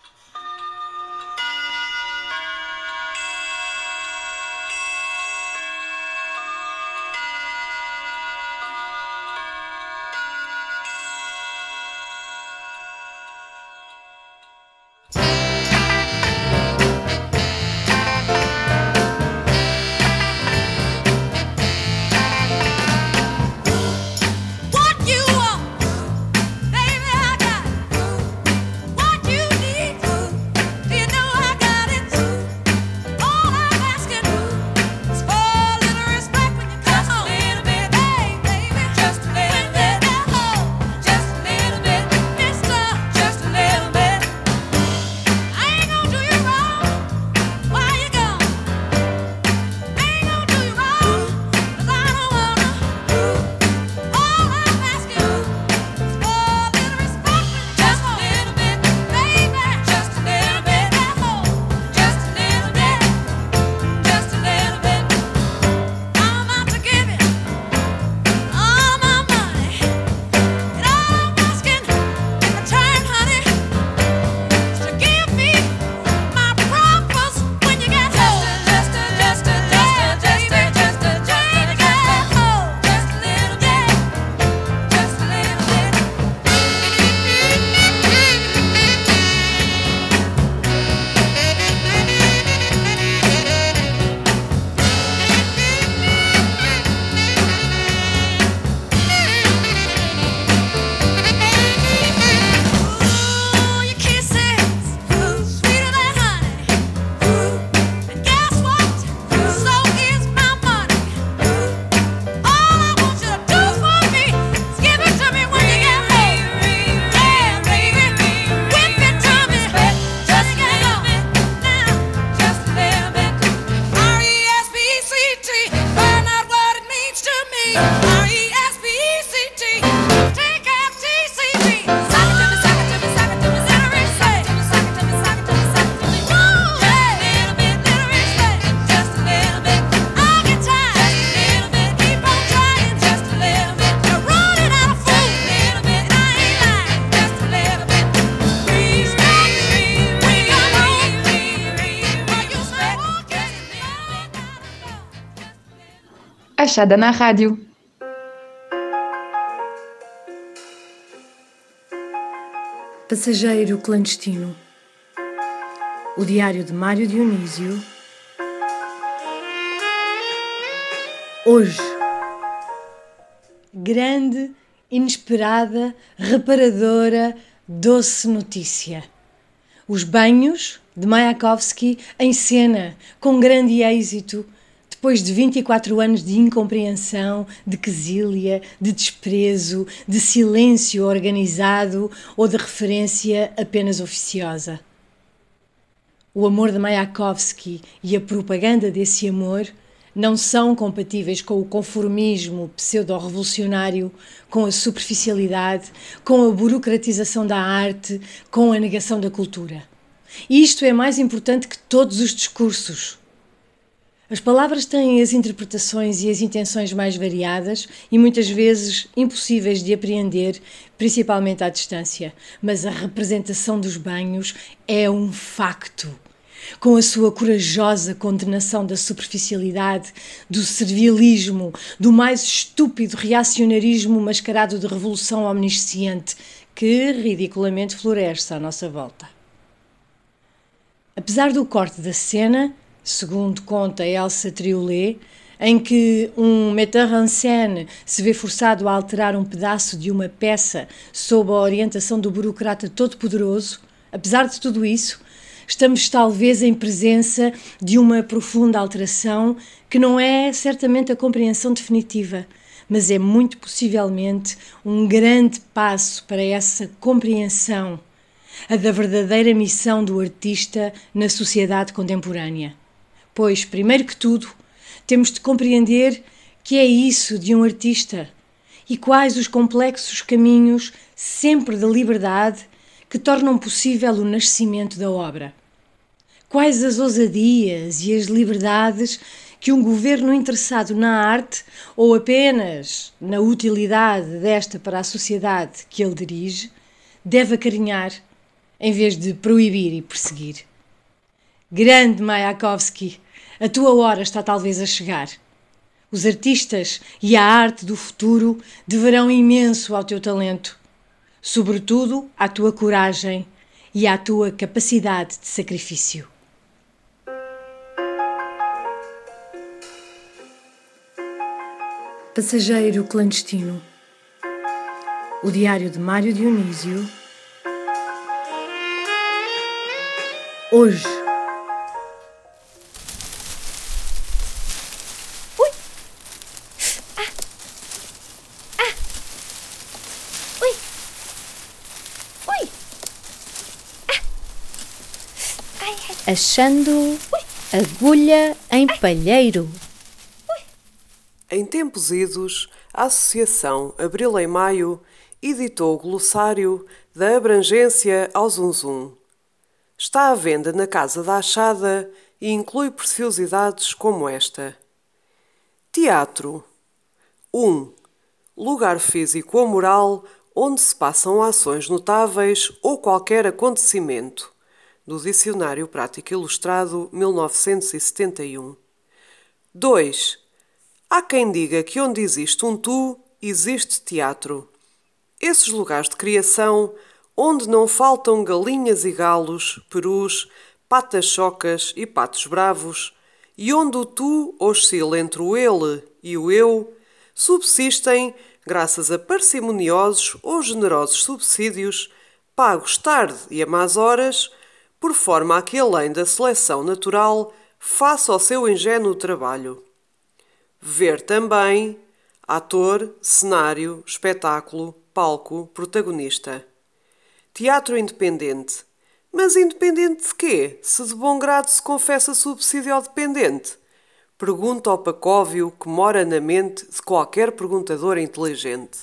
Achada na rádio. Passageiro clandestino. O diário de Mário Dionísio. Hoje. Grande, inesperada, reparadora, doce notícia. Os banhos de Mayakovsky em cena, com grande êxito, depois de vinte e quatro anos de incompreensão, de quesília, de desprezo, de silêncio organizado ou de referência apenas oficiosa. O amor de Mayakovsky e a propaganda desse amor não são compatíveis com o conformismo pseudo-revolucionário, com a superficialidade, com a burocratização da arte, com a negação da cultura. E isto é mais importante que todos os discursos. As palavras têm as interpretações e as intenções mais variadas e muitas vezes impossíveis de apreender, principalmente à distância. Mas a representação dos banhos é um facto. Com a sua corajosa condenação da superficialidade, do servilismo, do mais estúpido reacionarismo mascarado de revolução omnisciente que ridiculamente floresce à nossa volta. Apesar do corte da cena, segundo conta Elsa Triolet, em que um metteur en scène se vê forçado a alterar um pedaço de uma peça sob a orientação do burocrata todo-poderoso, apesar de tudo isso, estamos talvez em presença de uma profunda alteração que não é certamente a compreensão definitiva, mas é muito possivelmente um grande passo para essa compreensão, a da verdadeira missão do artista na sociedade contemporânea. Pois, primeiro que tudo, temos de compreender que é isso de um artista e quais os complexos caminhos, sempre da liberdade, que tornam possível o nascimento da obra. Quais as ousadias e as liberdades que um governo interessado na arte ou apenas na utilidade desta para a sociedade que ele dirige deve acarinhar em vez de proibir e perseguir. Grande Mayakovsky, a tua hora está talvez a chegar. Os artistas e a arte do futuro deverão imenso ao teu talento, sobretudo à tua coragem e à tua capacidade de sacrifício. Passageiro clandestino. O diário de Mário Dionísio. Hoje. Ui! Ah! Ah! Ui! Ui! Ah! Ai, ai. Achando Ui. Agulha em palheiro. Em tempos idos, a Associação Abril em Maio editou o glossário da abrangência ao zunzum. Está à venda na Casa da Achada e inclui preciosidades como esta. Teatro. um. Lugar físico ou moral onde se passam ações notáveis ou qualquer acontecimento. Do Dicionário Prático Ilustrado, mil novecentos e setenta e um. dois. Há quem diga que onde existe um tu, existe teatro. Esses lugares de criação, onde não faltam galinhas e galos, perus, patas chocas e patos bravos, e onde o tu oscila entre o ele e o eu, subsistem, graças a parcimoniosos ou generosos subsídios, pagos tarde e a más horas, por forma a que além da seleção natural faça o seu ingênuo trabalho. Ver também ator, cenário, espetáculo, palco, protagonista. Teatro independente. Mas independente de quê, se de bom grado se confessa subsídio ao dependente? Pergunta ao pacóvio que mora na mente de qualquer perguntador inteligente.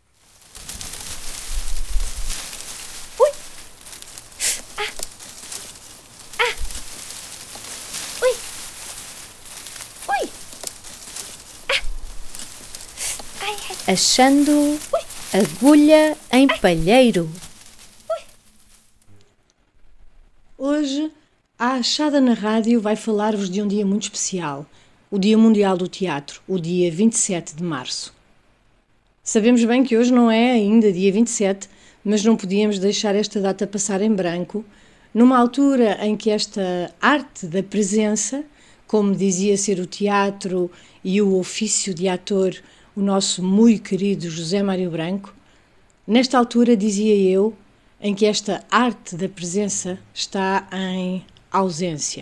Ui! Ah! Ah! Ui! Ui! Achando Ui. Agulha em palheiro. Hoje, a Achada na Rádio vai falar-vos de um dia muito especial, o Dia Mundial do Teatro, o dia vinte e sete de março. Sabemos bem que hoje não é ainda dia vinte e sete, mas não podíamos deixar esta data passar em branco, numa altura em que esta arte da presença, como dizia ser o teatro e o ofício de ator, o nosso muito querido José Mário Branco, nesta altura, dizia eu, em que esta arte da presença está em ausência.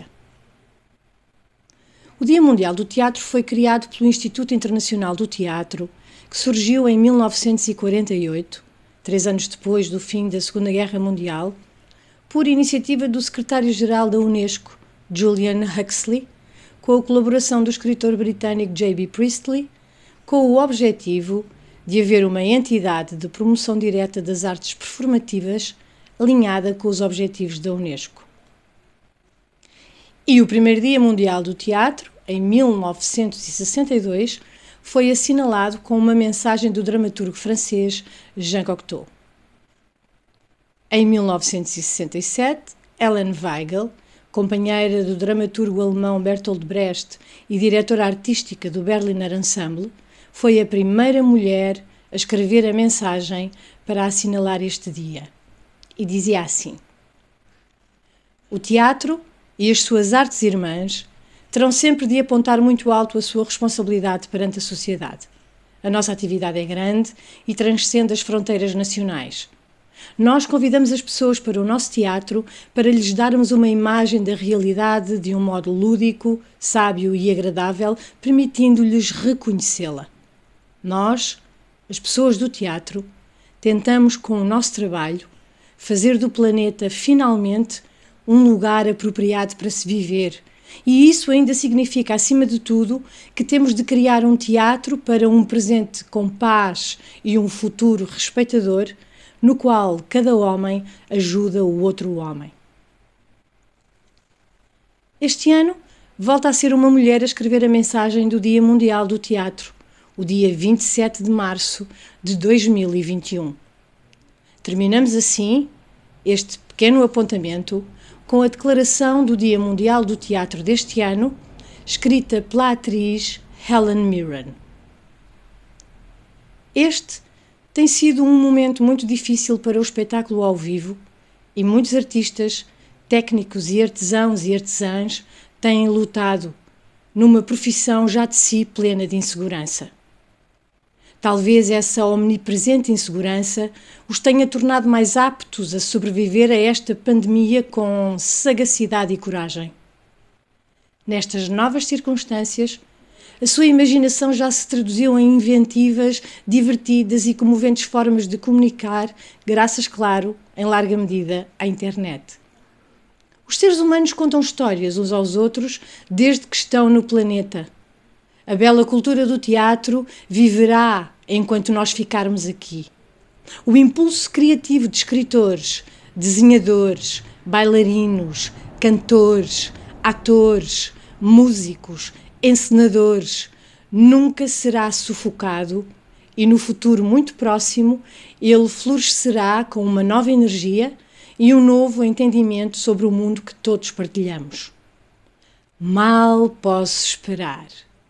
O Dia Mundial do Teatro foi criado pelo Instituto Internacional do Teatro, que surgiu em mil novecentos e quarenta e oito, três anos depois do fim da Segunda Guerra Mundial, por iniciativa do secretário-geral da Unesco, Julian Huxley, com a colaboração do escritor britânico J B Priestley, com o objetivo de haver uma entidade de promoção direta das artes performativas alinhada com os objetivos da Unesco. E o primeiro Dia Mundial do Teatro, em mil novecentos e sessenta e dois, foi assinalado com uma mensagem do dramaturgo francês Jean Cocteau. Em mil novecentos e sessenta e sete, Ellen Weigel, companheira do dramaturgo alemão Bertolt Brecht e diretora artística do Berliner Ensemble, foi a primeira mulher a escrever a mensagem para assinalar este dia. E dizia assim: o teatro e as suas artes irmãs terão sempre de apontar muito alto a sua responsabilidade perante a sociedade. A nossa atividade é grande e transcende as fronteiras nacionais. Nós convidamos as pessoas para o nosso teatro para lhes darmos uma imagem da realidade de um modo lúdico, sábio e agradável, permitindo-lhes reconhecê-la. Nós, as pessoas do teatro, tentamos com o nosso trabalho fazer do planeta, finalmente, um lugar apropriado para se viver. E isso ainda significa, acima de tudo, que temos de criar um teatro para um presente com paz e um futuro respeitador, no qual cada homem ajuda o outro homem. Este ano volta a ser uma mulher a escrever a mensagem do Dia Mundial do Teatro, o dia vinte e sete de março de dois mil e vinte e um. Terminamos assim este pequeno apontamento com a declaração do Dia Mundial do Teatro deste ano, escrita pela atriz Helen Mirren. Este tem sido um momento muito difícil para o espetáculo ao vivo e muitos artistas, técnicos e artesãos e artesãs têm lutado numa profissão já de si plena de insegurança. Talvez essa omnipresente insegurança os tenha tornado mais aptos a sobreviver a esta pandemia com sagacidade e coragem. Nestas novas circunstâncias, a sua imaginação já se traduziu em inventivas, divertidas e comoventes formas de comunicar, graças, claro, em larga medida, à internet. Os seres humanos contam histórias uns aos outros desde que estão no planeta. A bela cultura do teatro viverá enquanto nós ficarmos aqui. O impulso criativo de escritores, desenhadores, bailarinos, cantores, atores, músicos, encenadores, nunca será sufocado e no futuro muito próximo ele florescerá com uma nova energia e um novo entendimento sobre o mundo que todos partilhamos. Mal posso esperar.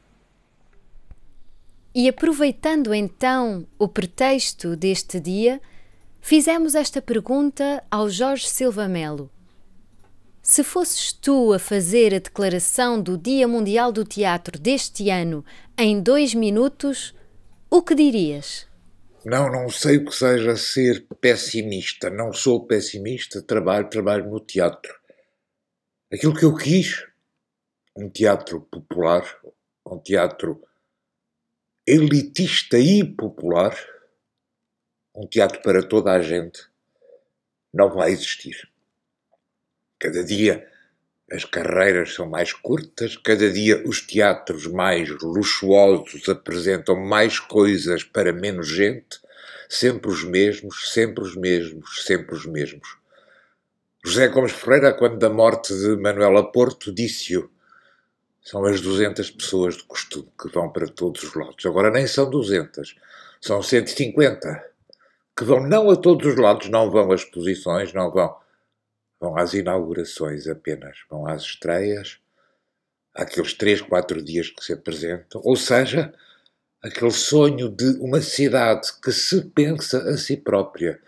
E aproveitando então o pretexto deste dia, fizemos esta pergunta ao Jorge Silva Melo. Se fosses tu a fazer a declaração do Dia Mundial do Teatro deste ano em dois minutos, o que dirias? Não, não sei o que seja ser pessimista. Não sou pessimista, trabalho, trabalho no teatro. Aquilo que eu quis, um teatro popular, um teatro elitista e popular, um teatro para toda a gente, não vai existir. Cada dia as carreiras são mais curtas, cada dia os teatros mais luxuosos apresentam mais coisas para menos gente, sempre os mesmos, sempre os mesmos, sempre os mesmos. José Gomes Ferreira, quando da morte de Manuela Porto, disse-o: são as duzentas pessoas de costume que vão para todos os lados. Agora nem são duzentas, são cento e cinquenta, que vão não a todos os lados, não vão às exposições, não vão, vão às inaugurações apenas, vão às estreias, àqueles três, quatro dias que se apresentam, ou seja, aquele sonho de uma cidade que se pensa a si própria,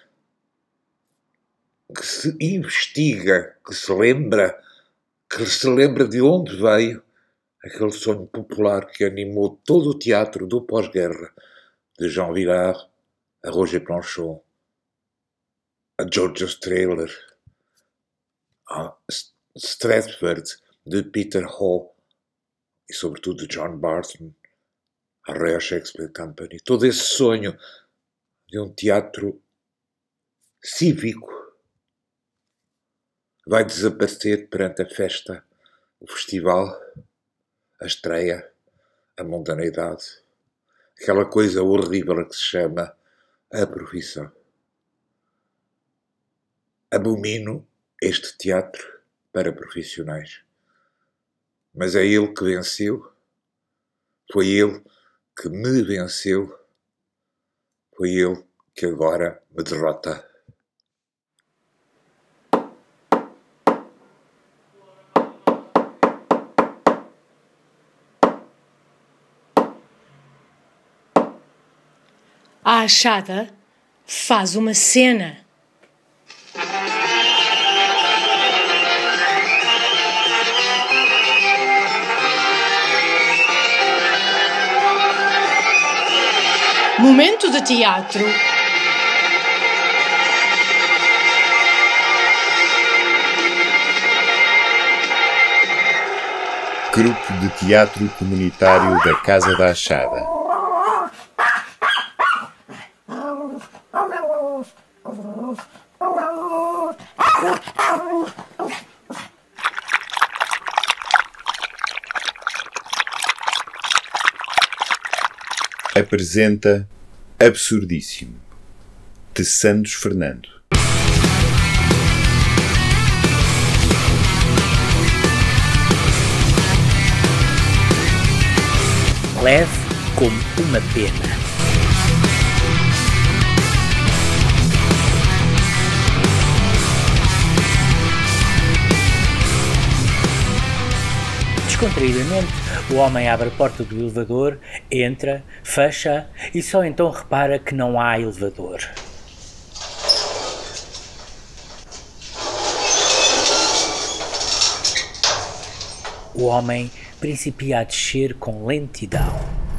que se investiga, que se lembra, que se lembra de onde veio, aquele sonho popular que animou todo o teatro do pós-guerra, de Jean Vilar a Roger Planchon, a Georgia Strehler, a Stratford, de Peter Hall e sobretudo de John Barton, a Royal Shakespeare Company. Todo esse sonho de um teatro cívico vai desaparecer perante a festa, o festival, a estreia, a mundaneidade, aquela coisa horrível a que se chama a profissão. Abomino este teatro para profissionais, mas é ele que venceu, foi ele que me venceu, foi ele que agora me derrota. A Achada faz uma cena. Momento de teatro. Grupo de Teatro Comunitário da Casa da Achada. Apresenta Absurdíssimo, de Santos Fernando. leve como uma pena. Descontraídamente, o homem abre a porta do elevador, entra, fecha e só então repara que não há elevador. O homem principia a descer com lentidão.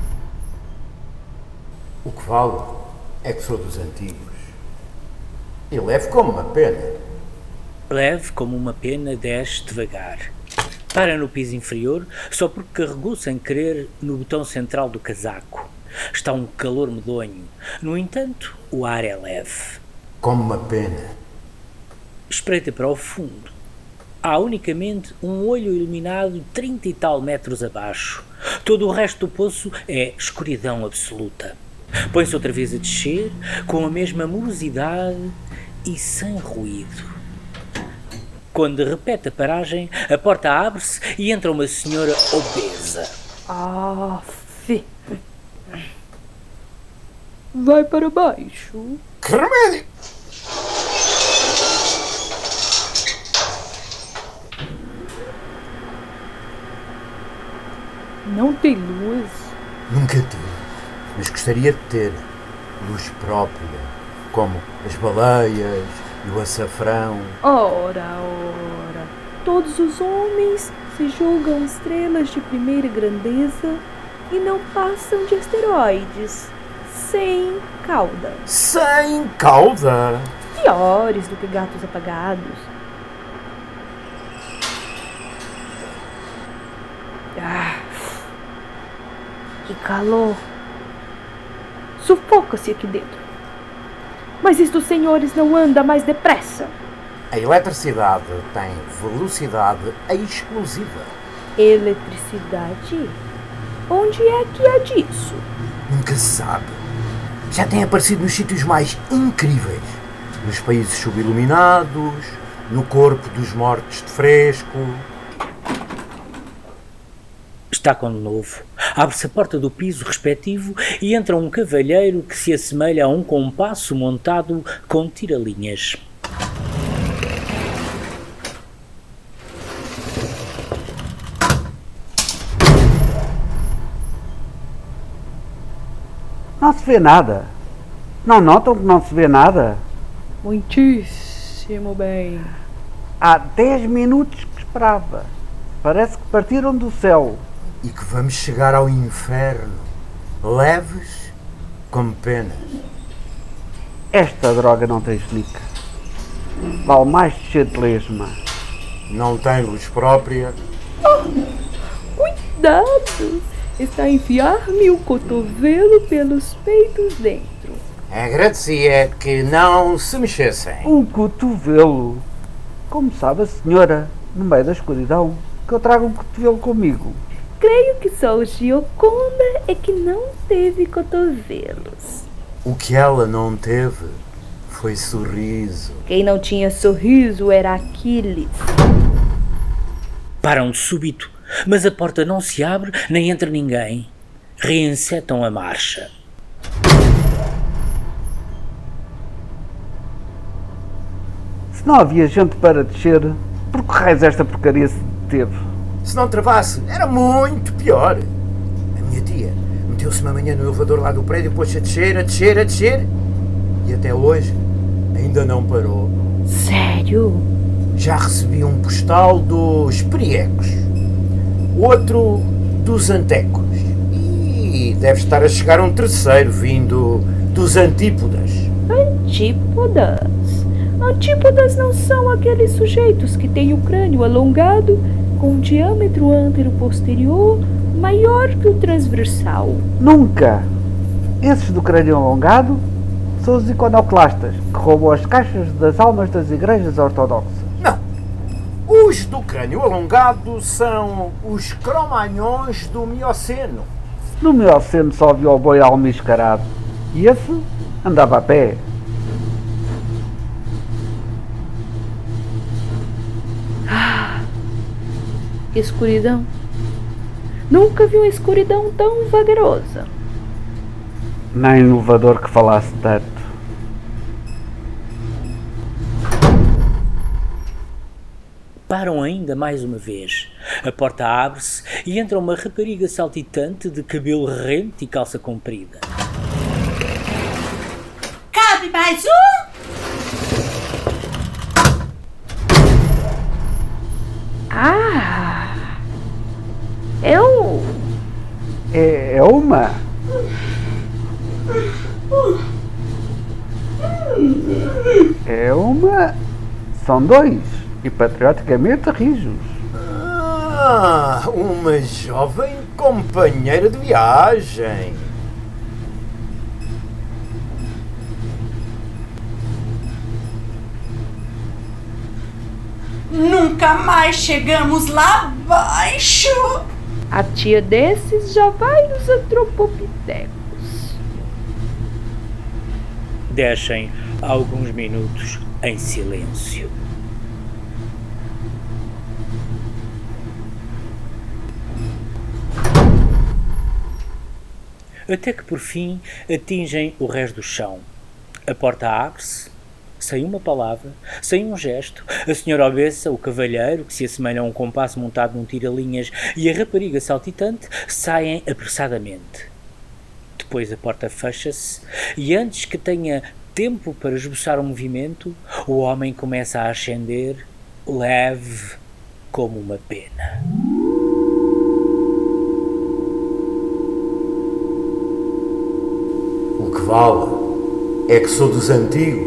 O que vale é que sou dos antigos. E leve como uma pena. Leve como uma pena, desce devagar. Para no piso inferior, só porque carregou sem querer no botão central do casaco. Está um calor medonho. No entanto, o ar é leve. Como uma pena. Espreita para o fundo. Há unicamente um olho iluminado trinta e tal metros abaixo. Todo o resto do poço é escuridão absoluta. Põe-se outra vez a descer, com a mesma morosidade e sem ruído. Quando repete a paragem, a porta abre-se e entra uma senhora obesa. Ah, fi. Vai para baixo. Que remédio! Não tem luz? Nunca tive, mas gostaria de ter luz própria, como as baleias e o açafrão. Ora, ora, todos os homens se julgam estrelas de primeira grandeza e não passam de asteroides, sem cauda. Sem cauda? Piores do que gatos apagados. Ah, que calor! Sufoca-se aqui dentro. Mas isto dos senhores não anda mais depressa. A eletricidade tem velocidade explosiva. Eletricidade? Onde é que há disso? Nunca se sabe. Já tem aparecido nos sítios mais incríveis. Nos países subiluminados, no corpo dos mortos de fresco. Está com de novo. Abre-se a porta do piso respectivo e entra um cavalheiro que se assemelha a um compasso montado com tiralinhas. Não se vê nada. Não notam que não se vê nada? Muitíssimo bem. Há dez minutos que esperava. Parece que partiram do céu. E que vamos chegar ao inferno, leves como penas. Esta droga não tem sneak. Vale mais descer de lesma. Não tem luz própria. Oh, cuidado! Está a enfiar-me o cotovelo pelos peitos dentro. Agradecia que não se mexessem. O cotovelo? Como sabe a senhora, no meio da escuridão, que eu trago um cotovelo comigo. Creio que só o Gioconda é que não teve cotovelos. O que ela não teve foi sorriso. Quem não tinha sorriso era Aquiles. Param de súbito, mas a porta não se abre nem entra ninguém. Reencetam a marcha. Se não havia gente para descer, por que raios esta porcaria se deteve? Se não travasse, era muito pior. A minha tia meteu-se uma manhã no elevador lá do prédio, pôs-se a descer, a descer, a descer. E até hoje ainda não parou. Sério? Já recebi um postal dos Periecos, outro dos Antecos. E deve estar a chegar um terceiro vindo dos Antípodas. Antípodas? Antípodas não são aqueles sujeitos que têm o crânio alongado com um diâmetro antero-posterior maior que o transversal. Nunca! Esses do crânio alongado são os iconoclastas que roubam as caixas das almas das igrejas ortodoxas. Não! Os do crânio alongado são os cromagnons do Mioceno. No Mioceno só havia o boi almiscarado e esse andava a pé. Escuridão. Nunca vi uma escuridão tão vagarosa. Nem inovador que falasse tanto. Param ainda mais uma vez. A porta abre-se e entra uma rapariga saltitante de cabelo rente e calça comprida. Cabe mais um? Ah! Eu... É, é uma... É uma... São dois. E patrioticamente rijos. Ah, uma jovem companheira de viagem. Nunca mais chegamos lá abaixo. A tia desses já vai nos antropopitecos. Descem alguns minutos em silêncio. Até que por fim atingem o resto do chão. A porta abre-se, sem uma palavra, sem um gesto. A senhora obesa, o cavalheiro, que se assemelha a um compasso montado num tira-linhas, e a rapariga saltitante saem apressadamente. Depois a porta fecha-se e antes que tenha tempo para esboçar um movimento, o homem começa a ascender, leve como uma pena. O que vale é que sou dos antigos.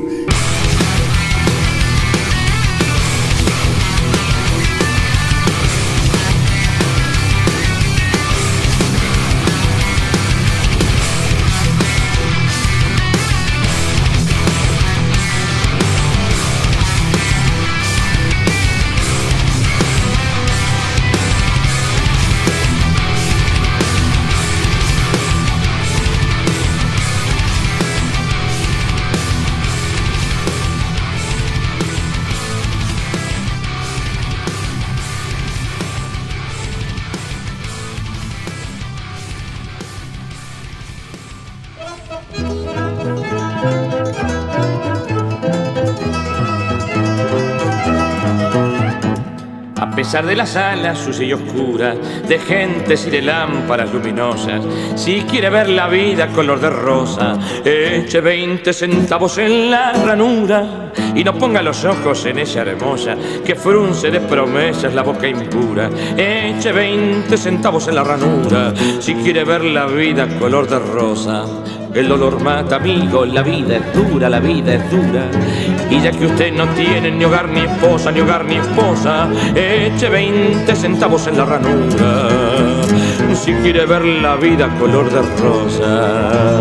A pesar de la sala sucia y oscura, de gentes y de lámparas luminosas, si quiere ver la vida color de rosa, eche veinte centavos en la ranura y no ponga los ojos en esa hermosa que frunce de promesas la boca impura. Eche veinte centavos en la ranura si quiere ver la vida color de rosa. El dolor mata, amigo, la vida es dura, la vida es dura. Y ya que usted no tiene ni hogar ni esposa, ni hogar ni esposa, eche veinte centavos en la ranura si quiere ver la vida color de rosa.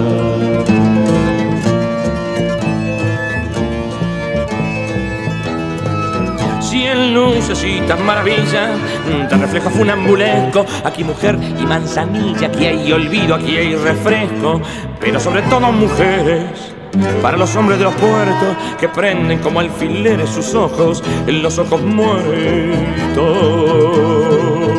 Cien lucecitas, maravilla, te refleja funambulesco. Aquí mujer y manzanilla, aquí hay olvido, aquí hay refresco. Pero sobre todo mujeres, para los hombres de los puertos, que prenden como alfileres sus ojos en los ojos muertos.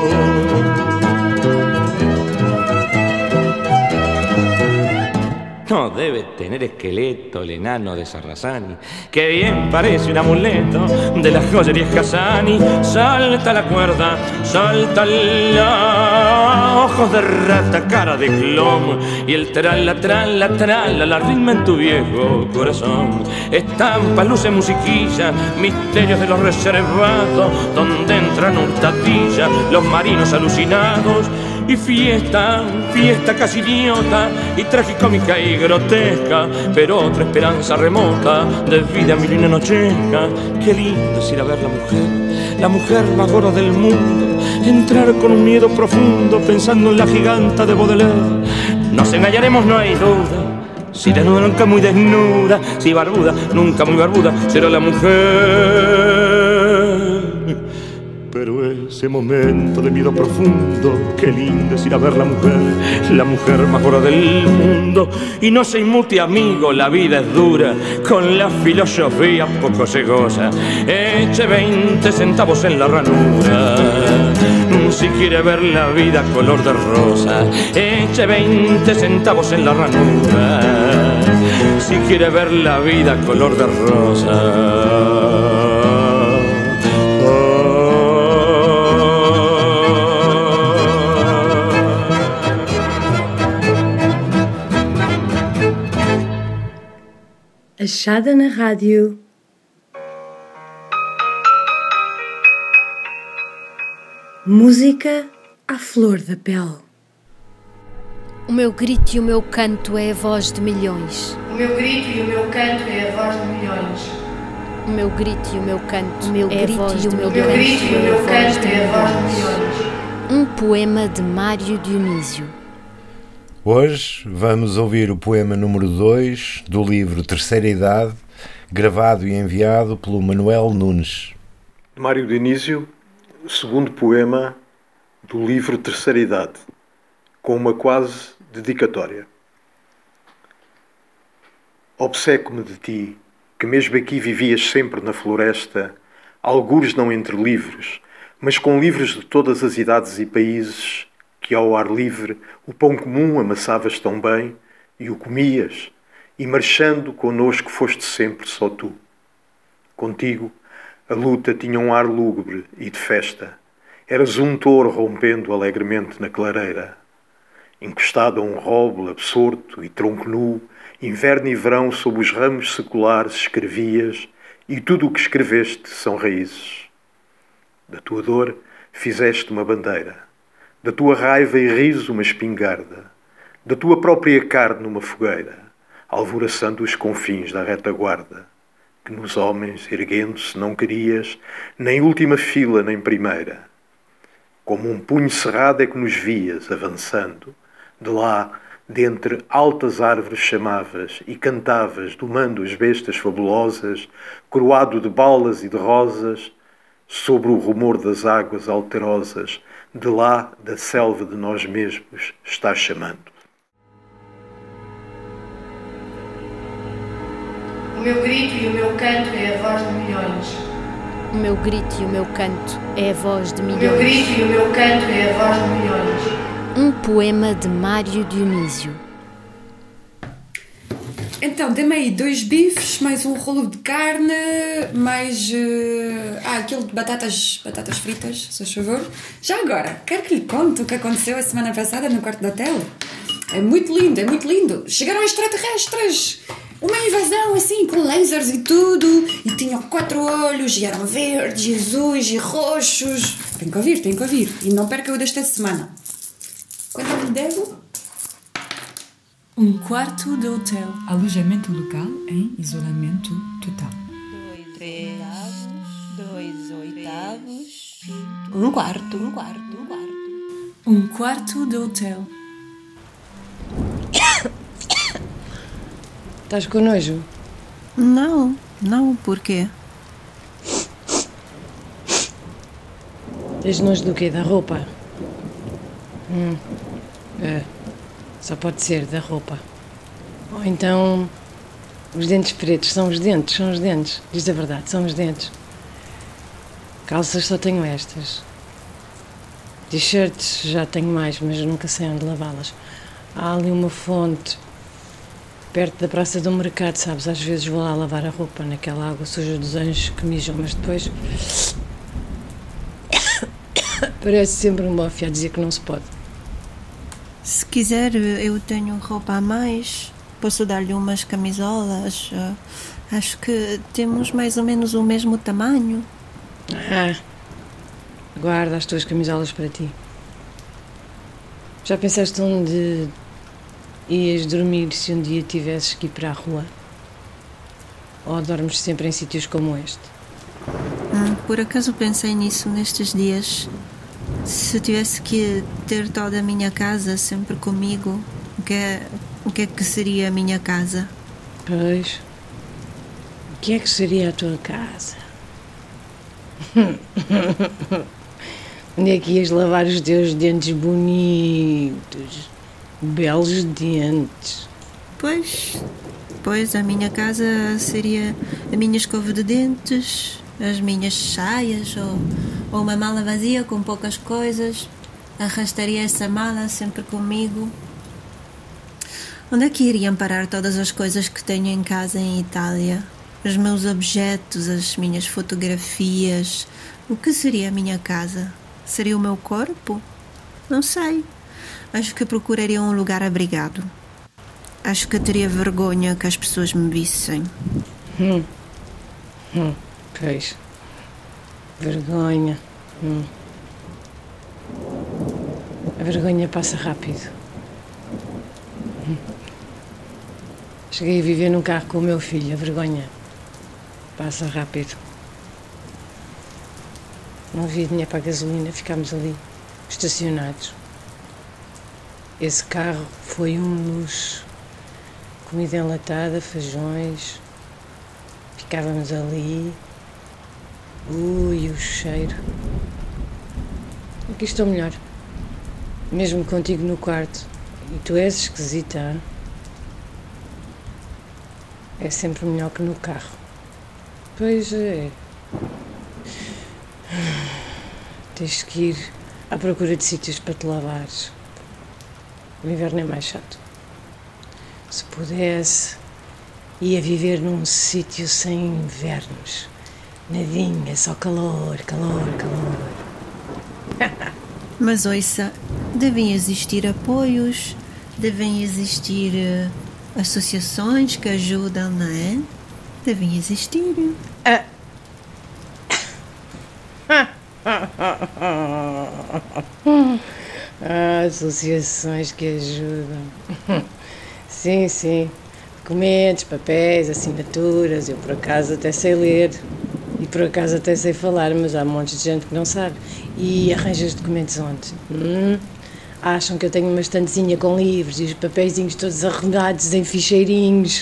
No debe tener esqueleto el enano de Sarrazani, que bien parece un amuleto de la joyería Casani. Salta la cuerda, salta la ojos de rata, cara de clon, y el trala, trala, trala, la ritma en tu viejo corazón. Estampa, luce, musiquilla, misterios de los reservados, donde entran hurtadillas los marinos alucinados. Y fiesta, fiesta casi idiota y tragicómica y grotesca, pero otra esperanza remota de vida milina nochesca. Qué lindo es ir a ver la mujer, la mujer más gorda del mundo, entrar con un miedo profundo pensando en la giganta de Baudelaire. Nos engañaremos, no hay duda, si desnuda nunca muy desnuda, si barbuda nunca muy barbuda, será la mujer. Pero ese momento de miedo profundo, qué lindo es ir a ver la mujer, la mujer más gorda del mundo. Y no se inmute, amigo, la vida es dura, con la filosofía poco se goza. Eche veinte centavos en la ranura Si quiere ver la vida color de rosa, eche veinte centavos en la ranura. Si quiere ver la vida color de rosa. Achada na rádio. Música à flor da pele. O meu grito e o meu canto é a voz de milhões. O meu grito e o meu canto é a voz de milhões. O meu grito e o meu canto O meu é a grito voz e o de meu milhões. grito e o meu canto é a voz de milhões. Um poema de Mário Dionísio. Hoje vamos ouvir o poema número dois do livro Terceira Idade, gravado e enviado pelo Manuel Nunes. Mário Dionísio, segundo poema do livro Terceira Idade, com uma quase dedicatória. Obceco-me de ti, que mesmo aqui vivias sempre na floresta, algures não entre livros, mas com livros de todas as idades e países, que ao ar livre o pão comum amassavas tão bem e o comias, e marchando connosco foste sempre só tu. Contigo a luta tinha um ar lúgubre e de festa. Eras um touro rompendo alegremente na clareira. Encostado a um roble absorto e tronco nu, inverno e verão sob os ramos seculares escrevias, e tudo o que escreveste são raízes. Da tua dor fizeste uma bandeira, da tua raiva e riso uma espingarda, da tua própria carne uma fogueira, alvoraçando os confins da retaguarda, que nos homens, erguendo-se, não querias, nem última fila, nem primeira. Como um punho cerrado é que nos vias, avançando, de lá, dentre altas árvores chamavas, e cantavas, domando as bestas fabulosas, coroado de balas e de rosas, sobre o rumor das águas alterosas, de lá, da selva de nós mesmos, estás chamando. O meu grito e o meu canto é a voz de milhões. O meu grito e o meu canto é a voz de O milhões. meu grito e o meu canto é a voz de milhões. Um poema de Mário Dionísio. Então, dê-me aí dois bifes, mais um rolo de carne, mais... Uh, ah, aquilo de batatas, batatas fritas, se faz favor. Já agora, quero que lhe conte o que aconteceu a semana passada no quarto do hotel. É muito lindo, é muito lindo. Chegaram extraterrestres. Uma invasão assim, com lasers e tudo. E tinham quatro olhos, e eram verdes, azuis e roxos. Tem que ouvir, tem que ouvir. E não perca o desta semana. Quanto lhe devo? Um quarto de hotel. Alojamento local em isolamento total. Dois oitavos, dois oitavos, um quarto, um quarto, um quarto. Um quarto de hotel. Estás com nojo? Não, não, por quê? Tens nojo do quê? Da roupa? Hum. É. Só pode ser da roupa. Ou então, os dentes pretos. São os dentes, são os dentes. Diz a verdade, são os dentes. Calças só tenho estas. T-shirts já tenho mais, mas nunca sei onde lavá-las. Há ali uma fonte perto da praça do mercado, sabes? Às vezes vou lá lavar a roupa naquela água suja dos anjos que mijam, mas depois parece sempre um bofe a dizer que não se pode. Se quiser, eu tenho roupa a mais. Posso dar-lhe umas camisolas. Acho que temos mais ou menos o mesmo tamanho. Ah, guarda as tuas camisolas para ti. Já pensaste onde ias dormir se um dia tivesses que ir para a rua? Ou dormes sempre em sítios como este? Hum, por acaso pensei nisso nestes dias. Se tivesse que ter toda a minha casa sempre comigo, o que é, o que é que seria a minha casa? Pois, o que é que seria a tua casa? Onde é que ias lavar os teus dentes bonitos? Belos dentes. Pois, pois a minha casa seria a minha escova de dentes, as minhas saias ou, ou uma mala vazia com poucas coisas. Arrastaria essa mala sempre comigo. Onde é que iriam parar todas as coisas que tenho em casa em Itália? Os meus objetos, as minhas fotografias. O que seria a minha casa? Seria o meu corpo? Não sei. Acho que procuraria um lugar abrigado. Acho que teria vergonha que as pessoas me vissem. Hum. Hum. Pois. Vergonha. Hum. A vergonha passa rápido. Hum. Cheguei a viver num carro com o meu filho. A vergonha passa rápido. Não havia dinheiro para a gasolina, ficámos ali, estacionados. Esse carro foi um luxo. Comida enlatada, feijões. Ficávamos ali. Ui, o cheiro. Aqui estou melhor. Mesmo contigo no quarto. E tu és esquisita, hein? É sempre melhor que no carro. Pois é. Tens que ir à procura de sítios para te lavares. O inverno é mais chato. Se pudesse, ia viver num sítio sem invernos. Nadinha, só calor, calor, calor. Mas ouça, devem existir apoios, devem existir uh, associações que ajudam, não é? Devem existir. Ah. Ah, associações que ajudam. Sim, sim. Documentos, papéis, assinaturas. Eu por acaso até sei ler. E por acaso até sei falar, mas há montes de gente que não sabe. E arranjas documentos onde? Hum? Acham que eu tenho uma estantezinha com livros e os papeizinhos todos arrumados em ficheirinhos.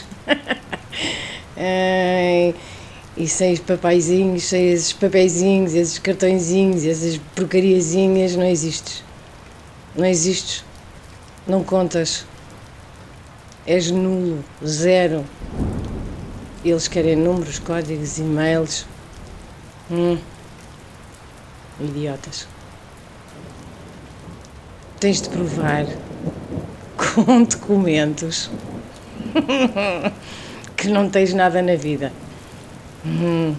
Ai, e sem os papeizinhos, sem esses papeizinhos, esses cartõezinhos, essas porcariazinhas, não existes. Não existes. Não contas. És nulo, zero. Eles querem números, códigos, e-mails. Hum. Idiotas. Tens de provar com documentos que não tens nada na vida. Hum.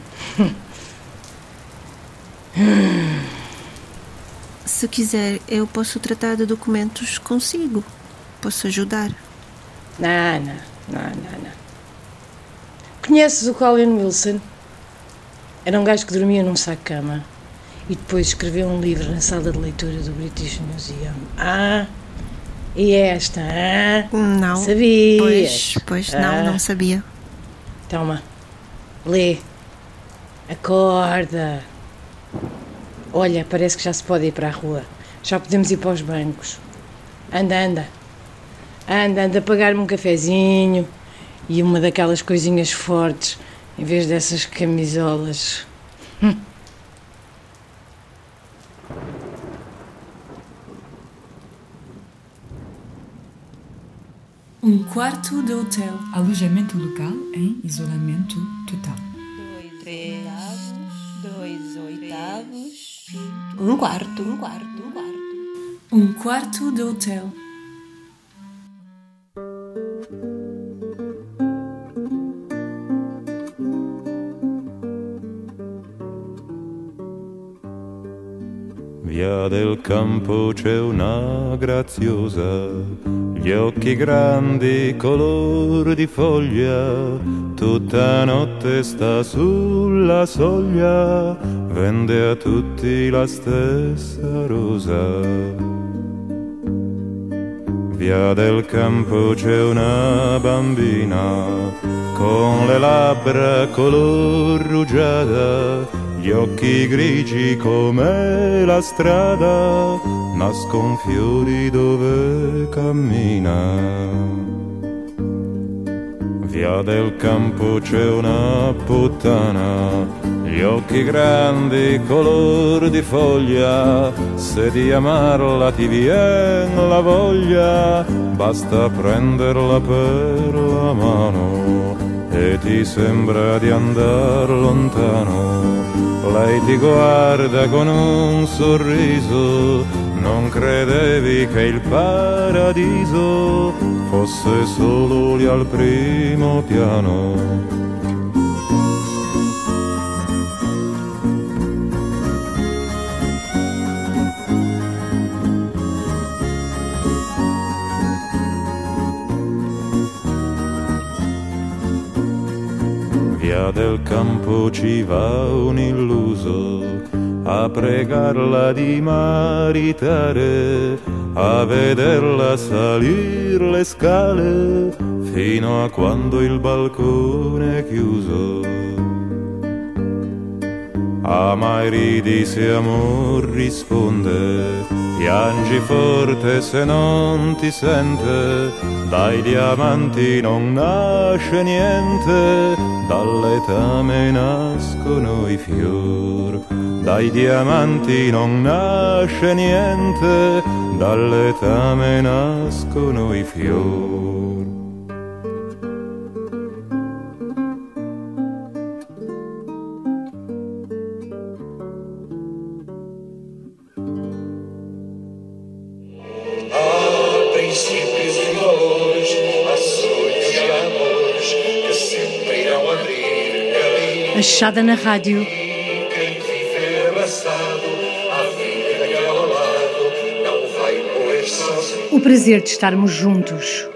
Se quiser, eu posso tratar de documentos consigo. Posso ajudar. Não, não, não, não, não. Conheces o Colin Wilson? Era um gajo que dormia num saco-cama e depois escreveu um livro na sala de leitura do British Museum. Ah, e esta, ah? Não. Sabias? Pois, pois ah. não, não sabia. Toma, lê, acorda. Olha, parece que já se pode ir para a rua. Já podemos ir para os bancos. Anda, anda. Anda, anda a pagar-me um cafezinho e uma daquelas coisinhas fortes, em vez dessas camisolas. Hum. Um quarto de hotel. Alojamento local em isolamento total. Três, dois oitavos. Um quarto, um quarto, um quarto. Um quarto de hotel. Via del campo c'è una graziosa, gli occhi grandi color di foglia, tutta notte sta sulla soglia, vende a tutti la stessa rosa. Via del campo c'è una bambina, con le labbra color rugiada, gli occhi grigi come la strada, nascon fiori dove cammina. Via del campo c'è una puttana, gli occhi grandi color di foglia, se di amarla ti vien la voglia, basta prenderla per la mano e ti sembra di andar lontano. Lei ti guarda con un sorriso, non credevi che il paradiso fosse solo lì al primo piano. Via del campo ci va un illuso a pregarla di maritare, a vederla salir le scale fino a quando il balcone è chiuso. Ama e ridi se amor risponde, piangi forte se non ti sente, dai diamanti non nasce niente, dall'etame nascono i fior. Dai diamanti non nasce niente, dall'etame nascono i fior. Achada na rádio. O prazer de estarmos juntos.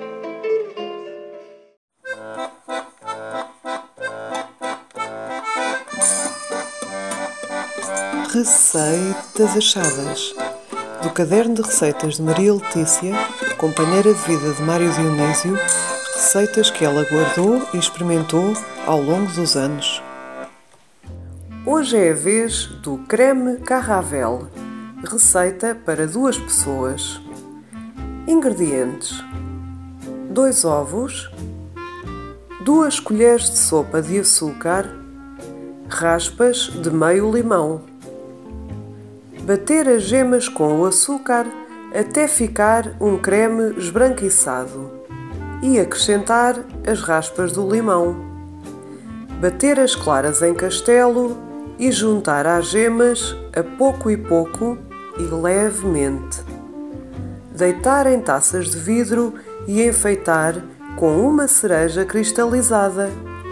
Receitas achadas. Do caderno de receitas de Maria Letícia, companheira de vida de Mário Dionísio, receitas que ela guardou e experimentou ao longo dos anos. Hoje é a vez do creme Carravel, receita para duas pessoas. Ingredientes: dois ovos, duas colheres de sopa de açúcar, raspas de meio limão. Bater as gemas com o açúcar até ficar um creme esbranquiçado e acrescentar as raspas do limão. Bater as claras em castelo e juntar às gemas a pouco e pouco e levemente. Deitar em taças de vidro e enfeitar com uma cereja cristalizada.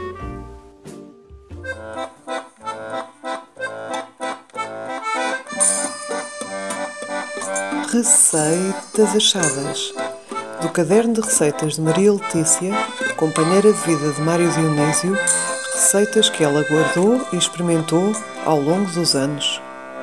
Receitas achadas. Do caderno de receitas de Maria Letícia, companheira de vida de Mário Dionísio, receitas que ela guardou e experimentou ao longo dos anos.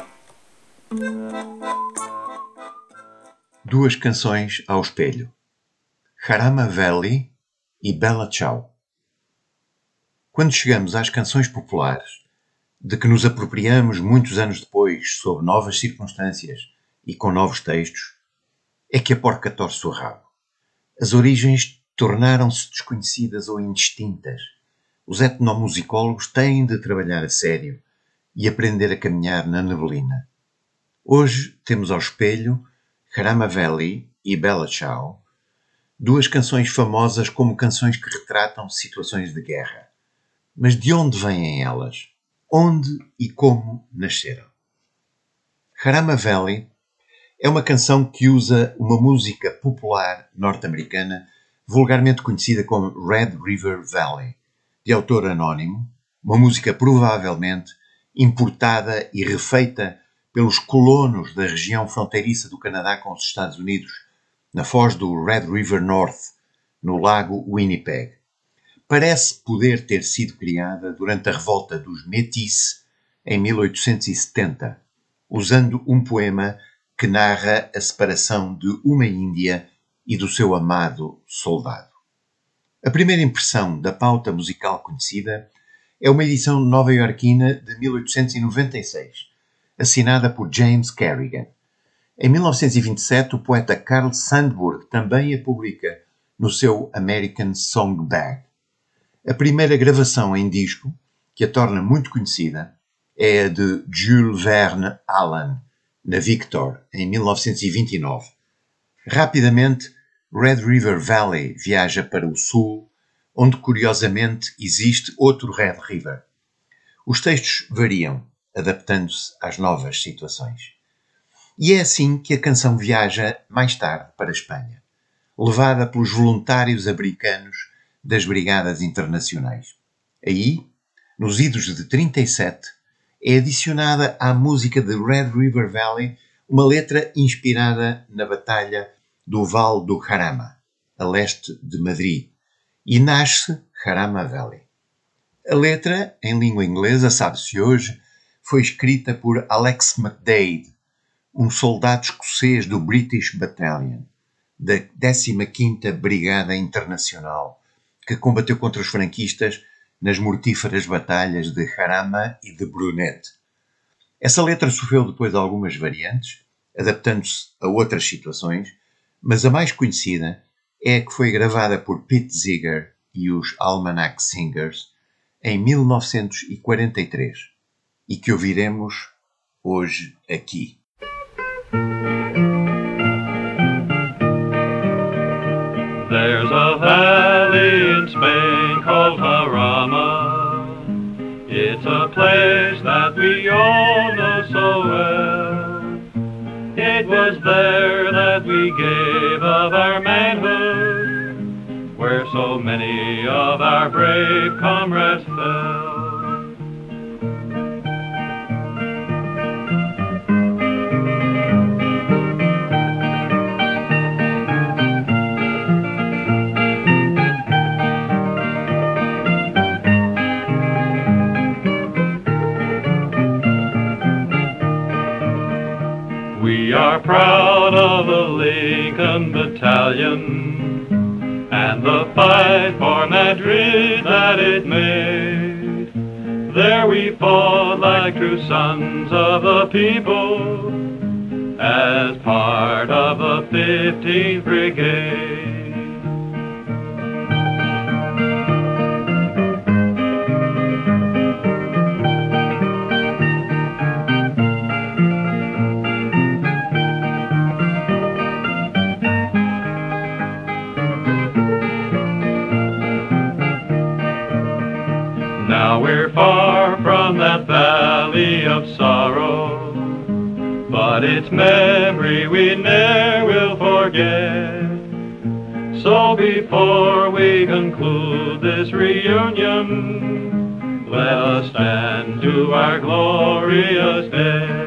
Duas canções ao espelho. Jarama Valley e Bella Ciao. Quando chegamos às canções populares, de que nos apropriamos muitos anos depois, sob novas circunstâncias e com novos textos, é que a porca torce o rabo. As origens tornaram-se desconhecidas ou indistintas. Os etnomusicólogos têm de trabalhar a sério e aprender a caminhar na neblina. Hoje temos ao espelho Jarama Valley e Bella Ciao, duas canções famosas como canções que retratam situações de guerra. Mas de onde vêm elas? Onde e como nasceram? Jarama Valley é uma canção que usa uma música popular norte-americana vulgarmente conhecida como Red River Valley, de autor anónimo, uma música provavelmente importada e refeita pelos colonos da região fronteiriça do Canadá com os Estados Unidos, na foz do Red River North, no lago Winnipeg. Parece poder ter sido criada durante a revolta dos Métis em mil oitocentos e setenta, usando um poema que narra a separação de uma índia e do seu amado soldado. A primeira impressão da pauta musical conhecida é uma edição nova-iorquina de mil oitocentos e noventa e seis, assinada por James Kerrigan. Em mil novecentos e vinte e sete, o poeta Carl Sandburg também a publica no seu American Songbag. A primeira gravação em disco, que a torna muito conhecida, é a de Jules Verne Allen, na Victor, em mil novecentos e vinte e nove. Rapidamente, Red River Valley viaja para o sul, onde curiosamente existe outro Red River. Os textos variam, adaptando-se às novas situações. E é assim que a canção viaja mais tarde para a Espanha, levada pelos voluntários americanos das Brigadas Internacionais. Aí, nos idos de trinta e sete, é adicionada à música de Red River Valley uma letra inspirada na Batalha do Val do Jarama, a leste de Madrid, e nasce Jarama Valley. A letra, em língua inglesa, sabe-se hoje, foi escrita por Alex McDade, um soldado escocês do British Battalion, da décima quinta Brigada Internacional, que combateu contra os franquistas nas mortíferas batalhas de Jarama e de Brunet. Essa letra sofreu depois algumas variantes, adaptando-se a outras situações, mas a mais conhecida é a que foi gravada por Pete Seeger e os Almanac Singers em mil novecentos e quarenta e três e que ouviremos hoje aqui. There's a valley in Spain called Jarama. It's a place that we all know so well. It was there that we gave of our manhood, where so many of our brave comrades fell. We are proud of the Lincoln Battalion and the fight for Madrid that it made. There we fought like true sons of the people as part of the fifteenth Brigade. Now we're far from that valley of sorrow, but its memory we ne'er will forget. So before we conclude this reunion, let us stand to our glorious dead.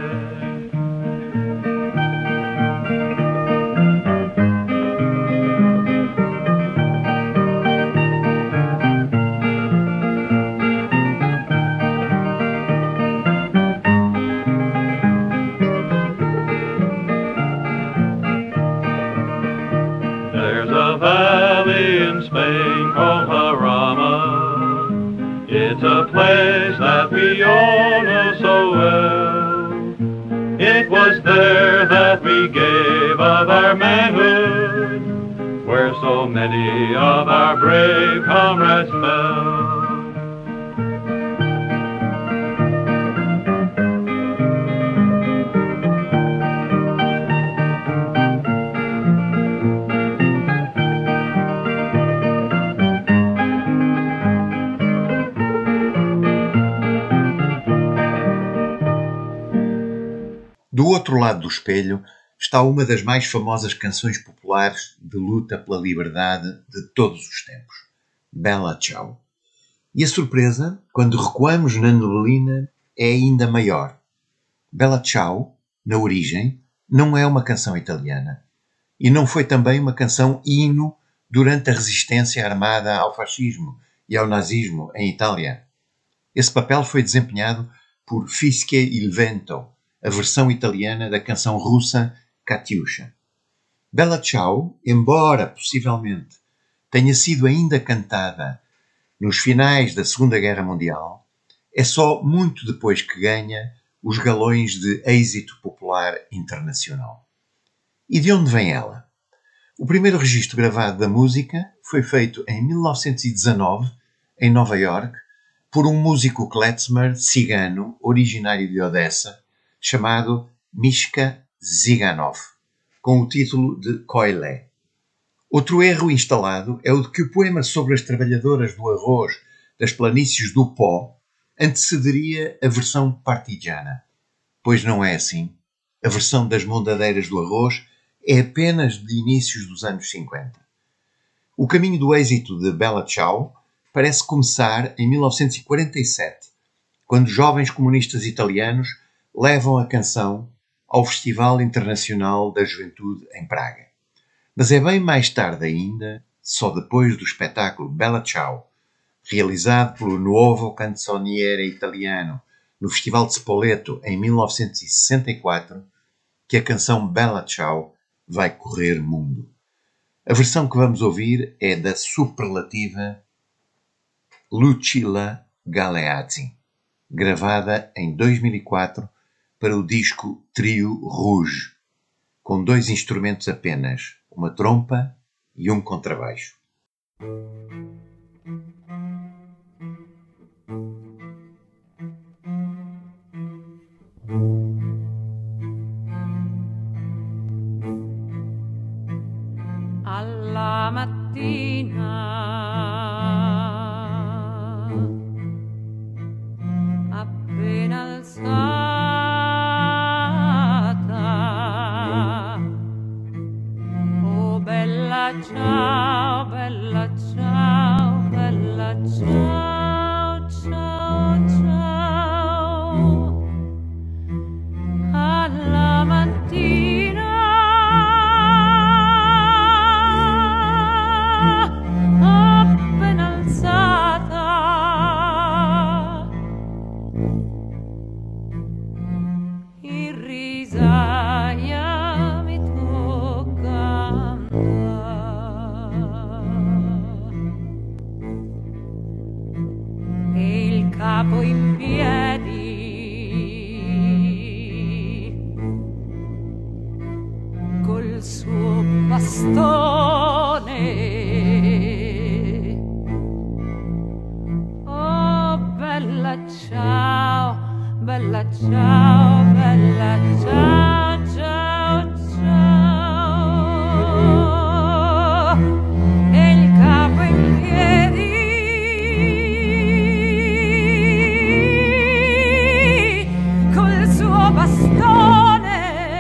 Spain called Jarama. It's a place that we all know so well. It was there that we gave of our manhood, where so many of our brave comrades fell. Do outro lado do espelho está uma das mais famosas canções populares de luta pela liberdade de todos os tempos, Bella Ciao. E a surpresa, quando recuamos na neblina, é ainda maior. Bella Ciao, na origem, não é uma canção italiana e não foi também uma canção hino durante a resistência armada ao fascismo e ao nazismo em Itália. Esse papel foi desempenhado por Fischia il Vento, a versão italiana da canção russa Katyusha. Bella Ciao, embora possivelmente tenha sido ainda cantada nos finais da Segunda Guerra Mundial, é só muito depois que ganha os galões de êxito popular internacional. E de onde vem ela? O primeiro registro gravado da música foi feito em mil novecentos e dezanove, em Nova York, por um músico klezmer cigano originário de Odessa, chamado Mishka Ziganov, com o título de Koile. Outro erro instalado é o de que o poema sobre as trabalhadoras do arroz das planícies do Pó antecederia a versão partigiana. Pois não é assim. A versão das mondadeiras do arroz é apenas de inícios dos anos cinquenta. O caminho do êxito de Bella Ciao parece começar em mil novecentos e quarenta e sete, quando jovens comunistas italianos levam a canção ao Festival Internacional da Juventude em Praga. Mas é bem mais tarde ainda, só depois do espetáculo Bella Ciao, realizado pelo Nuovo Canzoniere Italiano no Festival de Spoleto em mil novecentos e sessenta e quatro, que a canção Bella Ciao vai correr mundo. A versão que vamos ouvir é da superlativa Lucilla Galeazzi, gravada em dois mil e quatro para o disco Trio Rouge, com dois instrumentos apenas, uma trompa e um contrabaixo. Alla mattina appena alzata, oh bella ciao, bella ciao, bella ciao, ciao, ciao, alla mattina appena alzata, in risaia mi tocca andare e il capo in piedi col suo bastone. Oh bella ciao, bella ciao, bella ciao, ciao, ciao, e il capo in piedi col suo bastone.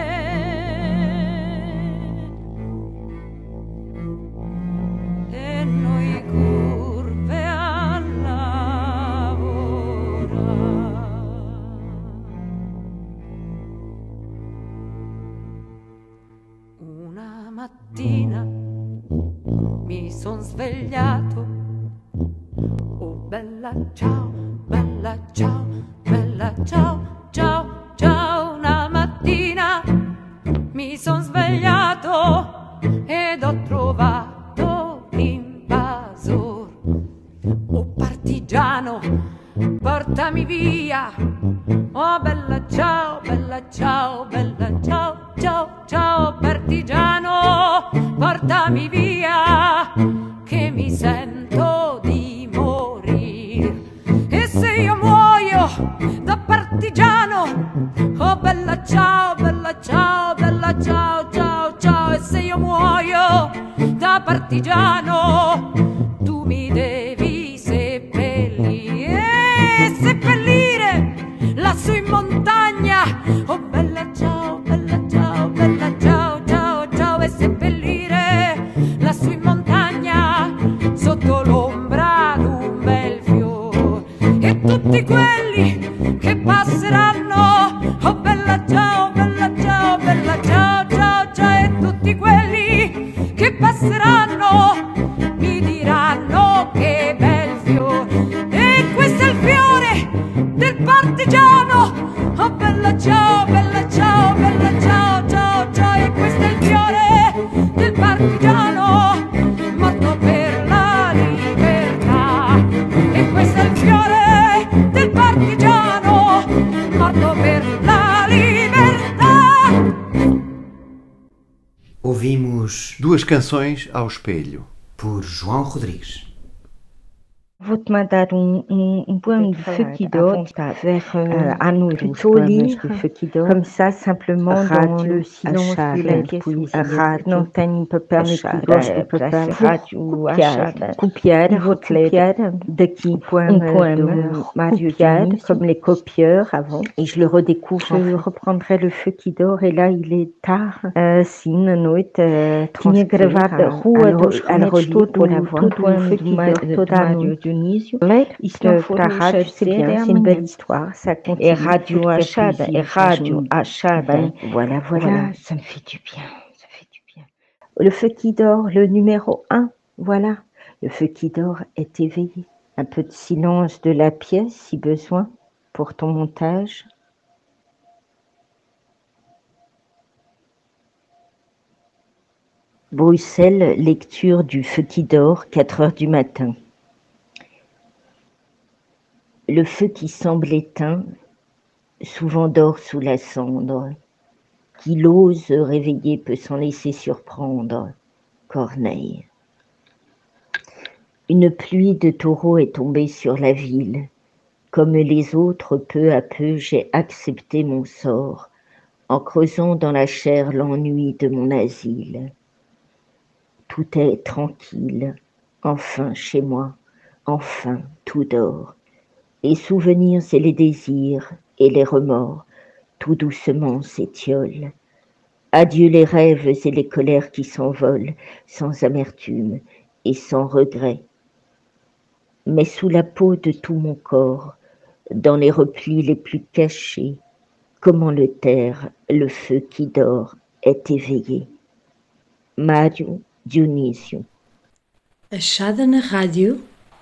E noi curve a lavorare. Una mattina mi son svegliato, oh bella ciao, bella ciao, bella ciao, ciao, ciao. Una mattina mi son svegliato ed ho trovato l'invasor. Oh partigiano, portami via. Oh bella ciao, bella ciao, bella ciao, ciao, ciao. Partigiano, portami via, che mi sento di morir. E se io muoio da partigiano, oh bella ciao, bella ciao, bella ciao, ciao, ciao. E se io muoio da partigiano, tu mi devi seppellire, seppellire lassù in montagna. Oh bella ciao, bella ciao, bella ciao, ciao, ciao. E seppellire lassù in montagna sotto l'ombra d'un bel fiore. E tutti quelli che passeranno, oh bella ciao, bella ciao, bella ciao, ciao, ciao. E tutti quelli che passeranno mi diranno che bel fiore. E questo è il fiore del partigiano. Oh bella ciao, bella ciao, bella ciao, ciao, ciao. E questo è il fiore del partigiano morto per la libertà. E questo è il fiore del partigiano morto per la libertà. Ouvimos duas canções ao espelho por João Rodrigues. Vou-te mandar um, um, um poème de Feuquidote vers euh, à nous plutôt lire comme ça simplement dans le silence de la pièce où não tenho papel aqui para copiar, copiar, recopiar daqui um poème de Mário Dionísio comme les copieurs avant et je le redécouvre. Je reprendrai le Feu qui dort et là il est tard, assim na noite tinha gravado a Rua dos Remédios todo o Feu qui dort toda a noite. E se não for para a rádio, c'est bien, c'est une belle histoire, ça continue. É rádio achada, é rádio achada. Voilà, voilà, ça me fait du bien, ça fait du bien. Le feu qui dort, le numéro un, voilà. Le feu qui dort est éveillé. Un peu de silence de la pièce, si besoin, pour ton montage. Bruxelles, lecture du Feu qui dort, quatre heures du matin. Le feu qui semble éteint, souvent dort sous la cendre. Qui l'ose réveiller peut s'en laisser surprendre. Corneille. Une pluie de taureaux est tombée sur la ville. Comme les autres, peu à peu, j'ai accepté mon sort, en creusant dans la chair l'ennui de mon asile. Tout est tranquille, enfin chez moi, enfin tout dort. Les souvenirs et les désirs et les remords, tout doucement s'étiolent. Adieu les rêves et les colères qui s'envolent, sans amertume et sans regret. Mais sous la peau de tout mon corps, dans les replis les plus cachés, comment le taire, le feu qui dort est éveillé. Mário Dionísio. Achada na rádio.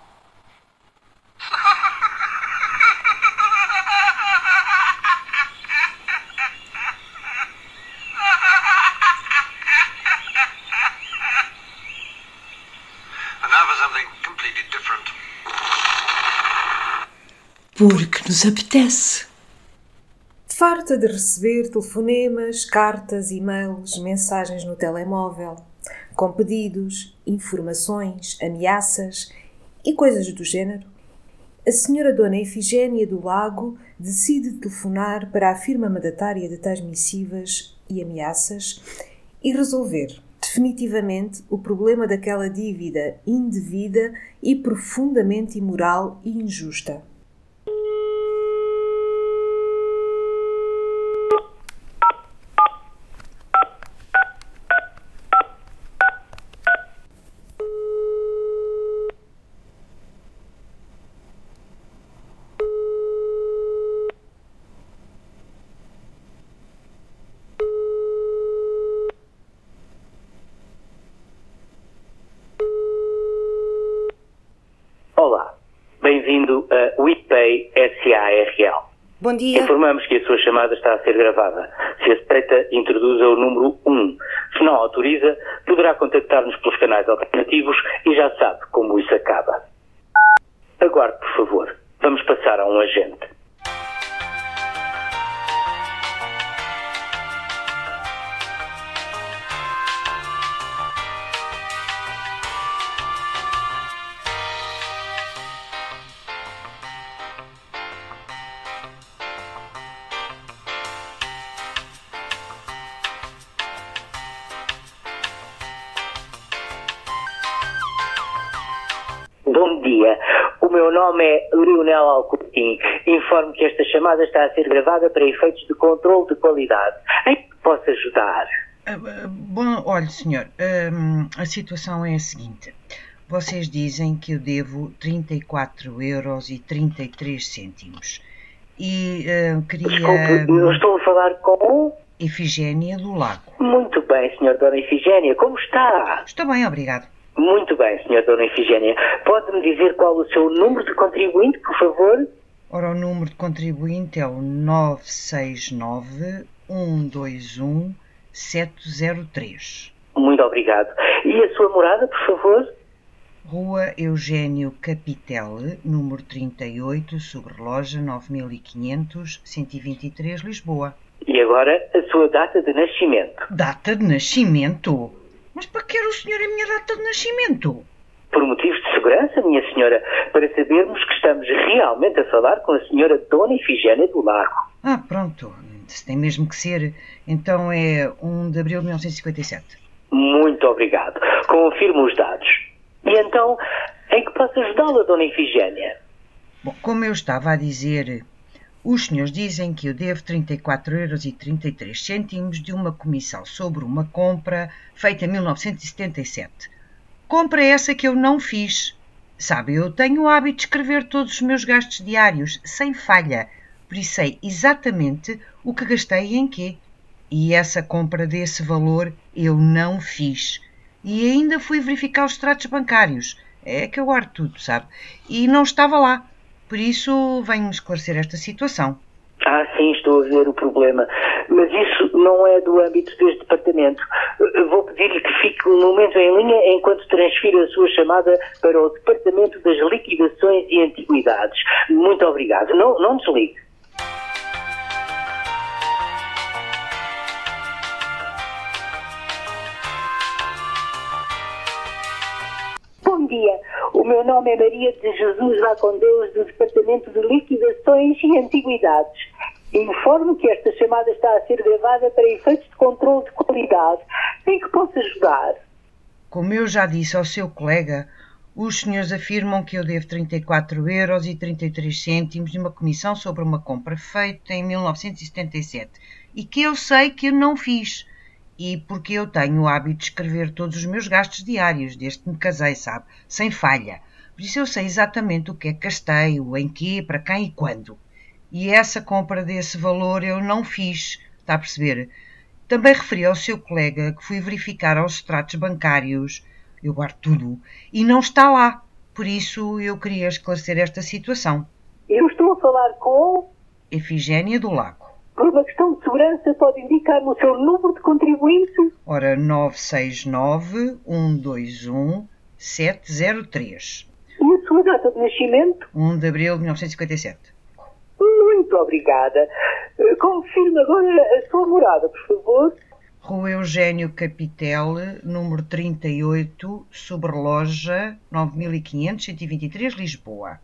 Porque nos apetece. Farta de receber telefonemas, cartas, e-mails, mensagens no telemóvel, com pedidos, informações, ameaças e coisas do género, a senhora Dona Efigénia do Lago decide telefonar para a firma mandatária de tais missivas e ameaças e resolver definitivamente o problema daquela dívida indevida e profundamente imoral e injusta. Olá, bem-vindo a WePay S A R L. Bom dia. Informamos que a sua chamada está a ser gravada. Se aceita, introduza o número um. Se não autoriza, poderá contactar-nos pelos canais alternativos e já sabe como isso acaba. Aguarde, por favor. Vamos passar a um agente. Bom dia, o meu nome é Leonel Alcoutinho. Informo que esta chamada está a ser gravada para efeitos de controle de qualidade. Em que posso ajudar? Uh, bom, olha, senhor, um, a situação é a seguinte. Vocês dizem que eu devo trinta e quatro euros e trinta e três cêntimos. E uh, queria... Desculpe, eu estou a falar com... Efigénia do Lago. Muito bem, senhor Dona Efigénia, como está? Estou bem, obrigado. Muito bem, senhor Dona Efigénia. Pode-me dizer qual o seu número de contribuinte, por favor? Ora, o número de contribuinte é o nove seis nove, um dois um, sete zero três. Muito obrigado. E a sua morada, por favor? Rua Eugênio Capitele, número trinta e oito, sobrelógia nove mil e quinhentos, cento e vinte e três, Lisboa. E agora a sua data de nascimento. Data de nascimento? Mas para que quer o senhor a minha data de nascimento? Por motivo motivos de segurança, minha senhora, para sabermos que estamos realmente a falar com a senhora Dona Ifigénia do Lago. Ah, pronto. Se tem mesmo que ser, então é um de abril de mil novecentos e cinquenta e sete. Muito obrigado. Confirmo os dados. E então, em que posso ajudá-la, Dona Ifigénia? Bom, como eu estava a dizer, os senhores dizem que eu devo trinta e quatro euros e trinta e três cêntimos de uma comissão sobre uma compra feita em mil novecentos e setenta e sete. Compra essa que eu não fiz. Sabe, eu tenho o hábito de escrever todos os meus gastos diários, sem falha, por isso sei exatamente o que gastei e em quê. E essa compra desse valor eu não fiz. E ainda fui verificar os extratos bancários. É que eu guardo tudo, sabe? E não estava lá. Por isso venho esclarecer esta situação. Ah, sim, estou a ver o problema. Mas isso não é do âmbito deste departamento. Vou pedir-lhe que fique um momento em linha enquanto transfiro a sua chamada para o Departamento das Liquidações e Antiguidades. Muito obrigado. Não, não desligue. Bom dia, o meu nome é Maria de Jesus Vá com Deus, do Departamento de Liquidações e Antiguidades. Informo que esta chamada está a ser gravada para efeitos de controle de qualidade. Em que posso ajudar? Como eu já disse ao seu colega, os senhores afirmam que eu devo trinta e quatro euros e trinta e três cêntimos de uma comissão sobre uma compra feita em mil novecentos e setenta e sete e que eu sei que eu não fiz. E porque eu tenho o hábito de escrever todos os meus gastos diários, desde que me casei, sabe? Sem falha. Por isso eu sei exatamente o que é que gastei, o em quê, para quem e quando. E essa compra desse valor eu não fiz, está a perceber? Também referi ao seu colega que fui verificar aos extratos bancários, eu guardo tudo, e não está lá. Por isso eu queria esclarecer esta situação. Eu estou a falar com... Ifigénia do Lago. Por uma questão de segurança, pode indicar-me o seu número de contribuinte? Ora, nove seis nove, um dois um, sete zero três. E a sua data de nascimento? um de abril de mil novecentos e cinquenta e sete. Muito obrigada. Confirme agora a sua morada, por favor. Rua Eugênio Capitel, número trinta e oito, Sobreloja, nove mil e quinhentos, cento e vinte e três, Lisboa.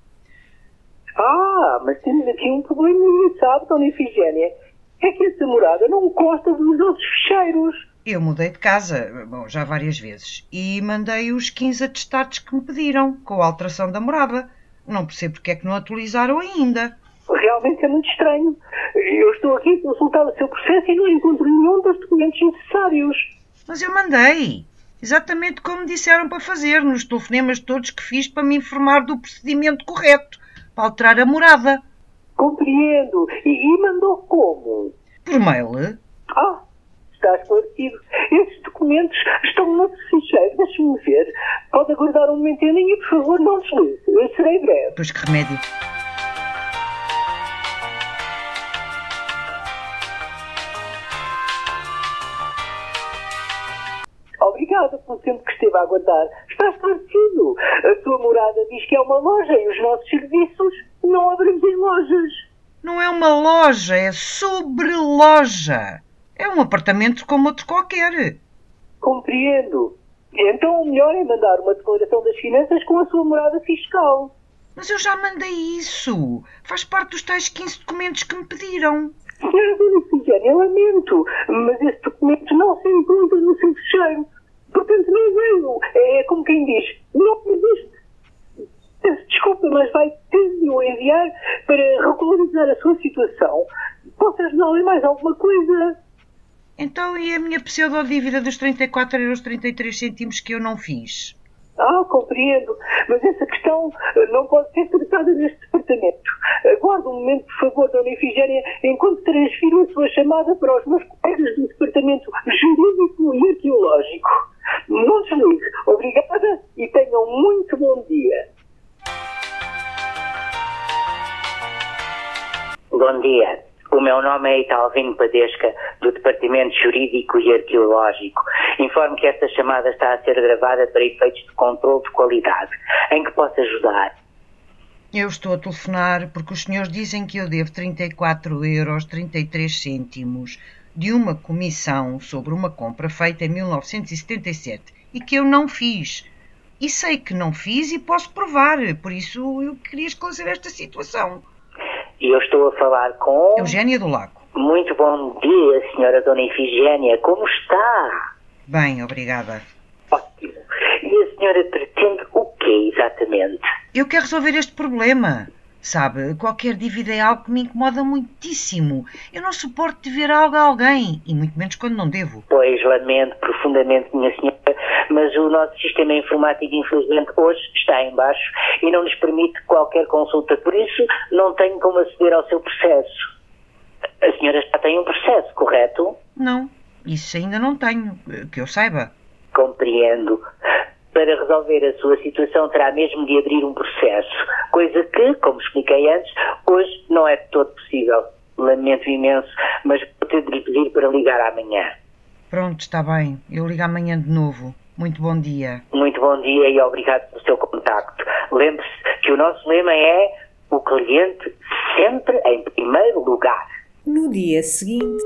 Ah, mas temos aqui um problema, sabe, Dona Ifigénia? É que essa morada não consta dos nossos ficheiros. Eu mudei de casa, bom, já várias vezes, e mandei os quinze atestados que me pediram, com a alteração da morada. Não percebo porque é que não atualizaram ainda. Realmente é muito estranho. Eu estou aqui a consultar o seu processo e não encontro nenhum dos documentos necessários. Mas eu mandei. Exatamente como me disseram para fazer, nos telefonemas todos que fiz para me informar do procedimento correto, para alterar a morada. Compreendo. E, e mandou como? Por mail. Ah, está esclarecido. Esses documentos estão no ficheiro. Deixe-me ver. Pode aguardar um momento em linha, por favor, não deslize. Eu serei breve. Pois que remédio. Obrigada pelo tempo que esteve a aguardar. Está esclarecido. A sua morada diz que é uma loja e os nossos serviços não abrangem lojas. Não é uma loja, é sobre loja. É um apartamento como outro qualquer. Compreendo. Então o melhor é mandar uma declaração das finanças com a sua morada fiscal. Mas eu já mandei isso. Faz parte dos tais quinze documentos que me pediram. Senhora Dona Ifigénia, lamento, mas esse documento não se encontra no seu fecheiro. Portanto, não veio. É como quem diz, não existe. Peço desculpa, mas vai ter de o enviar para regularizar a sua situação. Posso ajudá-lo em mais alguma coisa? Então, e a minha pseudo-dívida dos trinta e quatro euros e trinta e três cêntimos que eu não fiz? Ah, compreendo. Mas essa questão não pode ser tratada neste departamento. Aguarde um momento, por favor, Dona Ifigénia, enquanto transfiro a sua chamada para os meus colegas do Departamento Jurídico e Arqueológico. Não desligue. Obrigada e tenham um muito bom dia. Bom dia. O meu nome é Italvino Padesca, do Departamento Jurídico e Arqueológico. Informo que esta chamada está a ser gravada para efeitos de controle de qualidade. Em que posso ajudar? Eu estou a telefonar porque os senhores dizem que eu devo trinta e quatro euros e trinta e três cêntimos de uma comissão sobre uma compra feita em mil novecentos e setenta e sete e que eu não fiz. E sei que não fiz e posso provar. Por isso eu queria esclarecer esta situação. E eu estou a falar com... Eugénia do Lago. Muito bom dia, senhora Dona Ifigénia. Como está? Bem, obrigada. Ótimo. E a senhora pretende o quê, exatamente? Eu quero resolver este problema. Sabe, qualquer dívida é algo que me incomoda muitíssimo. Eu não suporto dever algo a alguém, e muito menos quando não devo. Pois, lamento profundamente, minha senhora, mas o nosso sistema informático, infelizmente, hoje está em baixo e não nos permite qualquer consulta. Por isso, não tenho como aceder ao seu processo. A senhora já tem um processo, correto? Não, isso ainda não tenho, que eu saiba. Compreendo. Para resolver a sua situação terá mesmo de abrir um processo, coisa que, como expliquei antes, hoje não é de todo possível. Lamento imenso, mas vou ter de lhe pedir para ligar amanhã. Pronto, está bem. Eu ligo amanhã de novo. Muito bom dia. Muito bom dia e obrigado pelo seu contacto. Lembre-se que o nosso lema é o cliente sempre em primeiro lugar. No dia seguinte...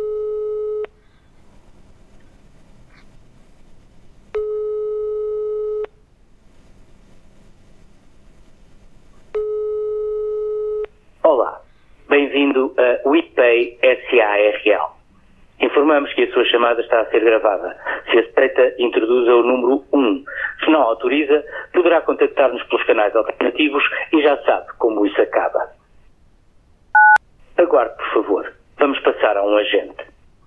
Olá, bem-vindo a WePay S A R L. Informamos que a sua chamada está a ser gravada. Se aceita, introduza o número um. Se não autoriza, poderá contactar-nos pelos canais alternativos e já sabe como isso acaba. Aguarde, por favor. Vamos passar a um agente.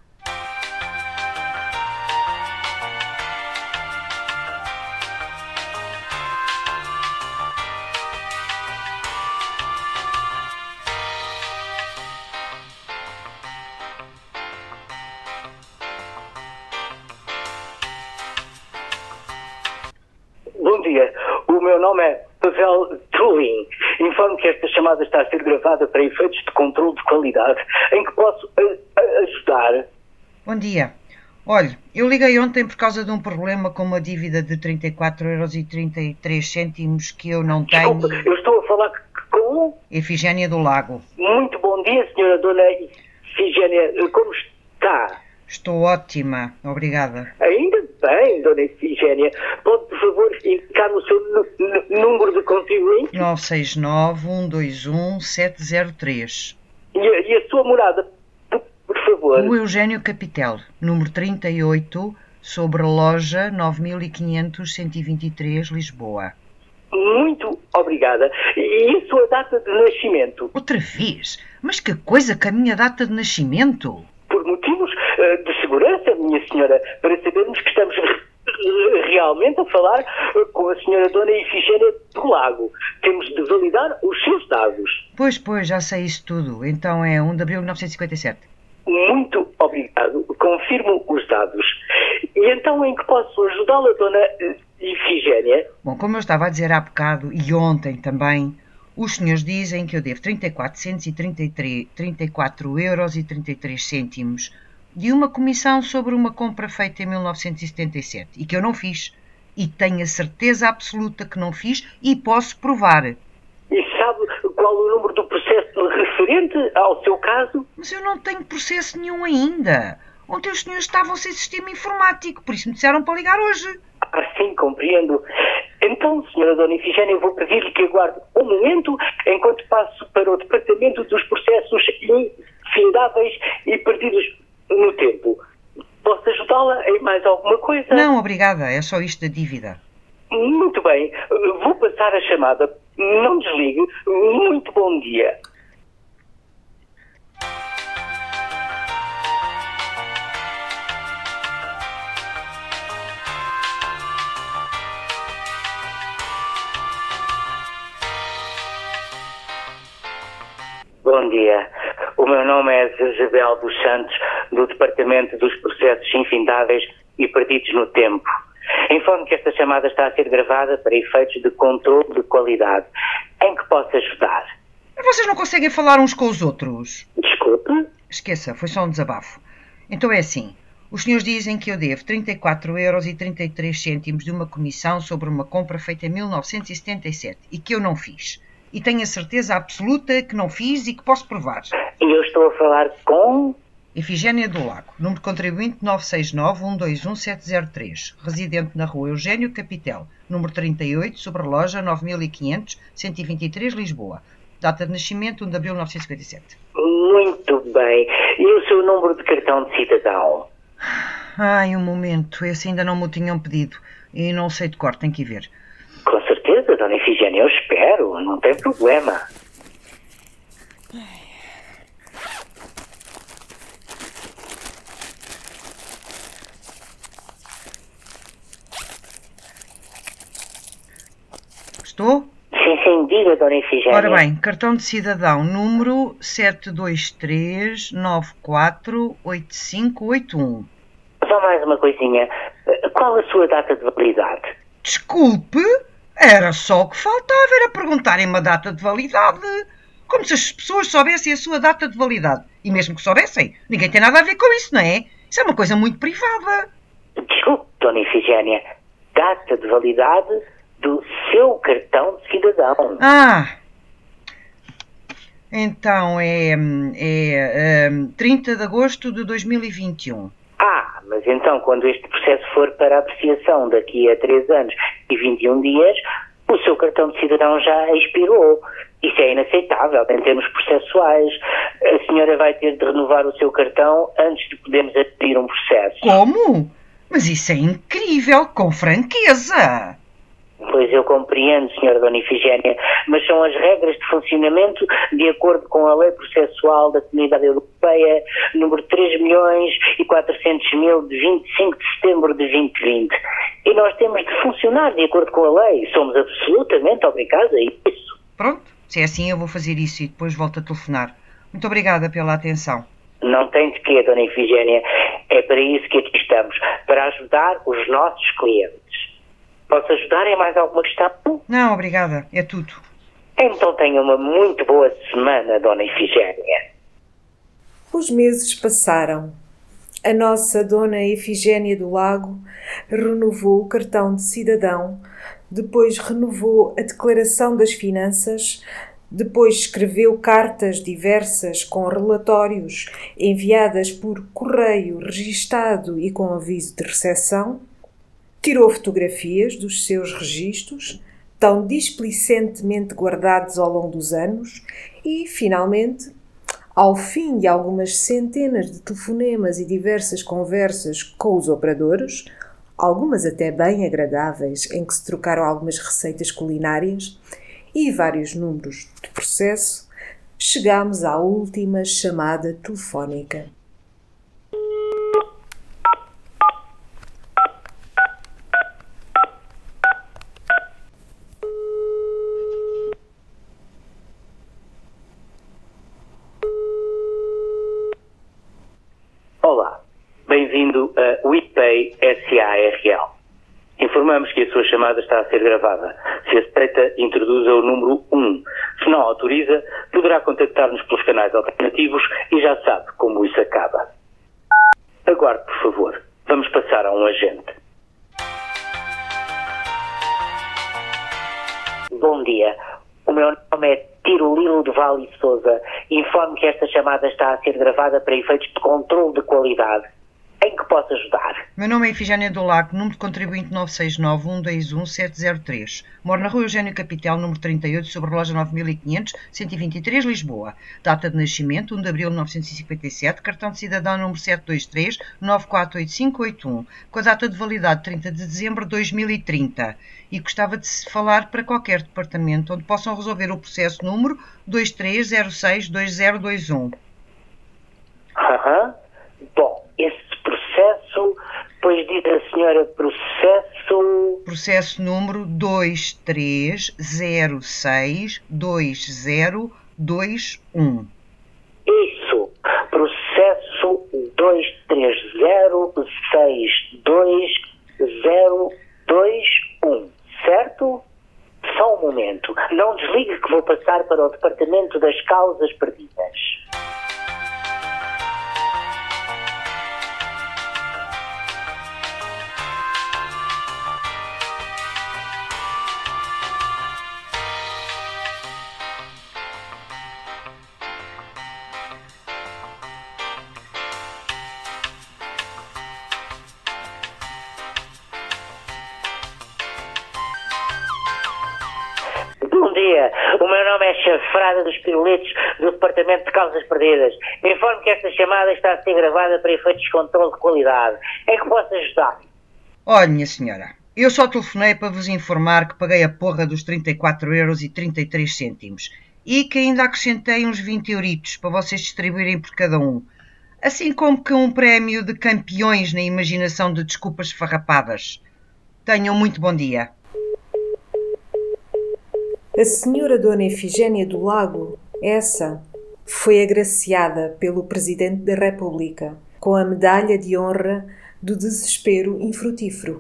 Bom dia, o meu nome é Pavel Trulin. Informo que esta chamada está a ser gravada para efeitos de controle de qualidade, em que posso a, a ajudar. Bom dia. Olhe, eu liguei ontem por causa de um problema com uma dívida de trinta e quatro euros e trinta e três cêntimos que eu não tenho... Desculpa, eu estou a falar com... Efigénia do Lago. Muito bom dia, senhora Dona Ifigénia. Como está? Estou ótima, obrigada. Ainda bem, Dona Ifigénia. Pode, por favor, indicar o seu número de contribuinte? nove seis nove, um dois um, sete zero três. E a, e a sua morada, por, por favor? O Eugénio Capitel, número trinta e oito, sobre a loja nove mil e quinhentos, cento e vinte e três, Lisboa. Muito obrigada. E a sua data de nascimento? Outra vez? Mas que coisa com a minha data de nascimento? Por motivos uh, de segurança, minha senhora, para sabermos que estamos realmente a falar uh, com a senhora Dona Ifigénia do Lago. Temos de validar os seus dados. Pois, pois, já sei isso tudo. Então é um de abril de mil novecentos e cinquenta e sete. Muito obrigado. Confirmo os dados. E então em que posso ajudá-la, Dona Ifigénia? Bom, como eu estava a dizer há bocado, e ontem também, os senhores dizem que eu devo trinta e quatrocentos e trinta e quatro euros e trinta e três cêntimos de uma comissão sobre uma compra feita em mil novecentos e setenta e sete e que eu não fiz. E tenho a certeza absoluta que não fiz e posso provar. E sabe qual o número do processo referente ao seu caso? Mas eu não tenho processo nenhum ainda. Ontem os senhores estavam sem sistema informático, por isso me disseram para ligar hoje. Ah, sim, compreendo. Então, senhora Dona Ifigénia, eu vou pedir-lhe que aguarde um momento enquanto passo para o Departamento dos Processos Infindáveis e Perdidos no Tempo. Posso ajudá-la em mais alguma coisa? Não, obrigada. É só isto da dívida. Muito bem. Vou passar a chamada. Não desligue. Muito bom dia. Bom dia. O meu nome é Isabel dos Santos, do Departamento dos Processos Infindáveis e Perdidos no Tempo. Informo que esta chamada está a ser gravada para efeitos de controle de qualidade. Em que posso ajudar? Vocês não conseguem falar uns com os outros? Desculpe? Esqueça, foi só um desabafo. Então é assim. Os senhores dizem que eu devo trinta e quatro euros e trinta e três cêntimos de uma comissão sobre uma compra feita em mil novecentos e setenta e sete e que eu não fiz. E tenho a certeza absoluta que não fiz e que posso provar. E eu estou a falar com... Efigénia do Lago, número de contribuinte nove seis nove um dois um sete zero três, residente na Rua Eugênio Capitel, número trinta e oito, sobreloja nove mil e quinhentos, cento e vinte e três, Lisboa. Data de nascimento um de abril de mil novecentos e cinquenta e sete. Muito bem. E o seu número de cartão de cidadão? Ai, um momento. Esse ainda não me o tinham pedido. E não sei de cor, tem que ir ver. Com certeza, Dona Efigénia, eu espero. Não tem problema. Estou? Sim, sim, diga, Dona Efigénia. Ora bem, cartão de cidadão, número sete dois três nove quatro oito cinco oito um. Só mais uma coisinha. Qual a sua data de validade? Desculpe, era só o que faltava, era perguntarem-me a data de validade. Como se as pessoas soubessem a sua data de validade. E mesmo que soubessem, ninguém tem nada a ver com isso, não é? Isso é uma coisa muito privada. Desculpe, Dona Efigénia. Data de validade do seu cartão de cidadão. Ah! Então é, é, é trinta de agosto de dois mil e vinte e um. Ah, mas então quando este processo for para apreciação daqui a três anos e vinte e um dias, o seu cartão de cidadão já expirou. Isso é inaceitável em termos processuais. A senhora vai ter de renovar o seu cartão antes de podermos abrir um processo. Como? Mas isso é incrível, com franqueza! Pois eu compreendo, senhora Dona Efigénia, mas são as regras de funcionamento de acordo com a Lei Processual da Comunidade Europeia, número três milhões e quatrocentos mil, de vinte e cinco de setembro de vinte e vinte. E nós temos de funcionar de acordo com a lei. Somos absolutamente obrigados a isso. Pronto, se é assim eu vou fazer isso e depois volto a telefonar. Muito obrigada pela atenção. Não tem de quê, Dona Efigénia. É para isso que aqui estamos, para ajudar os nossos clientes. Posso ajudar em mais alguma questão? Não, obrigada. É tudo. Então tenha uma muito boa semana, Dona Efigénia. Os meses passaram. A nossa Dona Efigénia do Lago renovou o cartão de cidadão, depois renovou a declaração das finanças, depois escreveu cartas diversas com relatórios enviadas por correio registado e com aviso de recepção, tirou fotografias dos seus registros, tão displicentemente guardados ao longo dos anos, e, finalmente, ao fim de algumas centenas de telefonemas e diversas conversas com os operadores, algumas até bem agradáveis, em que se trocaram algumas receitas culinárias, e vários números de processo, chegámos à última chamada telefónica. Olá, bem-vindo a WePay S A R L. Informamos que a sua chamada está a ser gravada. Se aceita, introduza o número um. Se não autoriza, poderá contactar-nos pelos canais alternativos e já sabe como isso acaba. Aguarde, por favor. Vamos passar a um agente. Bom dia. O meu nome é Tirolilo de Vale e Sousa. Informo que esta chamada está a ser gravada para efeitos de controle de qualidade. Em que posso ajudar? Meu nome é Efigénia do Lago, número de contribuinte nove seis nove um dois um sete zero três. Moro na Rua Eugênio Capitel, número trinta e oito, sobreloja nove mil e quinhentos, cento e vinte e três, Lisboa. Data de nascimento, um de abril de mil novecentos e cinquenta e sete, cartão de cidadão número sete dois três nove quatro oito cinco oito um, com a data de validade trinta de dezembro de dois mil e trinta. E gostava de falar para qualquer departamento onde possam resolver o processo número dois três zero seis dois zero dois um. Aham. Uhum. Bom, esse processo, pois diz a senhora processo... Processo número dois três zero seis dois zero dois um. Isso, processo dois três zero seis dois zero dois um, certo? Só um momento, não desligue que vou passar para o departamento das causas perdidas. dia. O meu nome é Chafrada dos Pirulitos, do Departamento de Causas Perdidas. Informo que esta chamada está a ser gravada para efeitos de controle de qualidade. É que posso ajudar? Olha, minha senhora, eu só telefonei para vos informar que paguei a porra dos trinta e quatro euros e trinta e três cêntimos e que ainda acrescentei uns vinte euritos para vocês distribuírem por cada um. Assim como que um prémio de campeões na imaginação de desculpas farrapadas. Tenham muito bom dia. A senhora Dona Efigénia do Lago, essa, foi agraciada pelo Presidente da República com a Medalha de Honra do Desespero Infrutífero.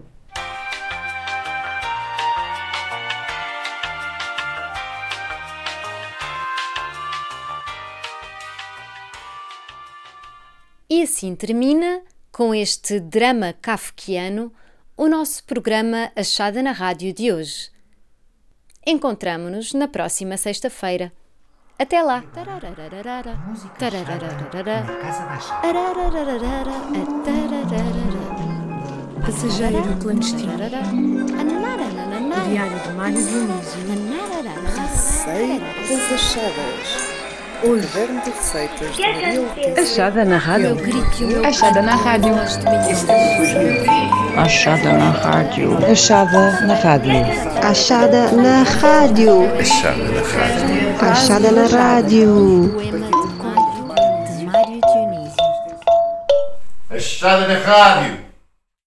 E assim termina, com este drama kafkiano, o nosso programa Achada na Rádio de hoje. Encontramo-nos na próxima sexta-feira. Até lá! Passageiro clandestino. Diário de Mário Dionísio. Receitas achadas. O caderno de receitas de Maria Letícia. Achada na rádio. Achada na rádio. Achada na rádio. Achada na rádio. Achada na rádio. Achada na rádio. Achada na rádio. Poema de Mário Dionísio. Achada na rádio.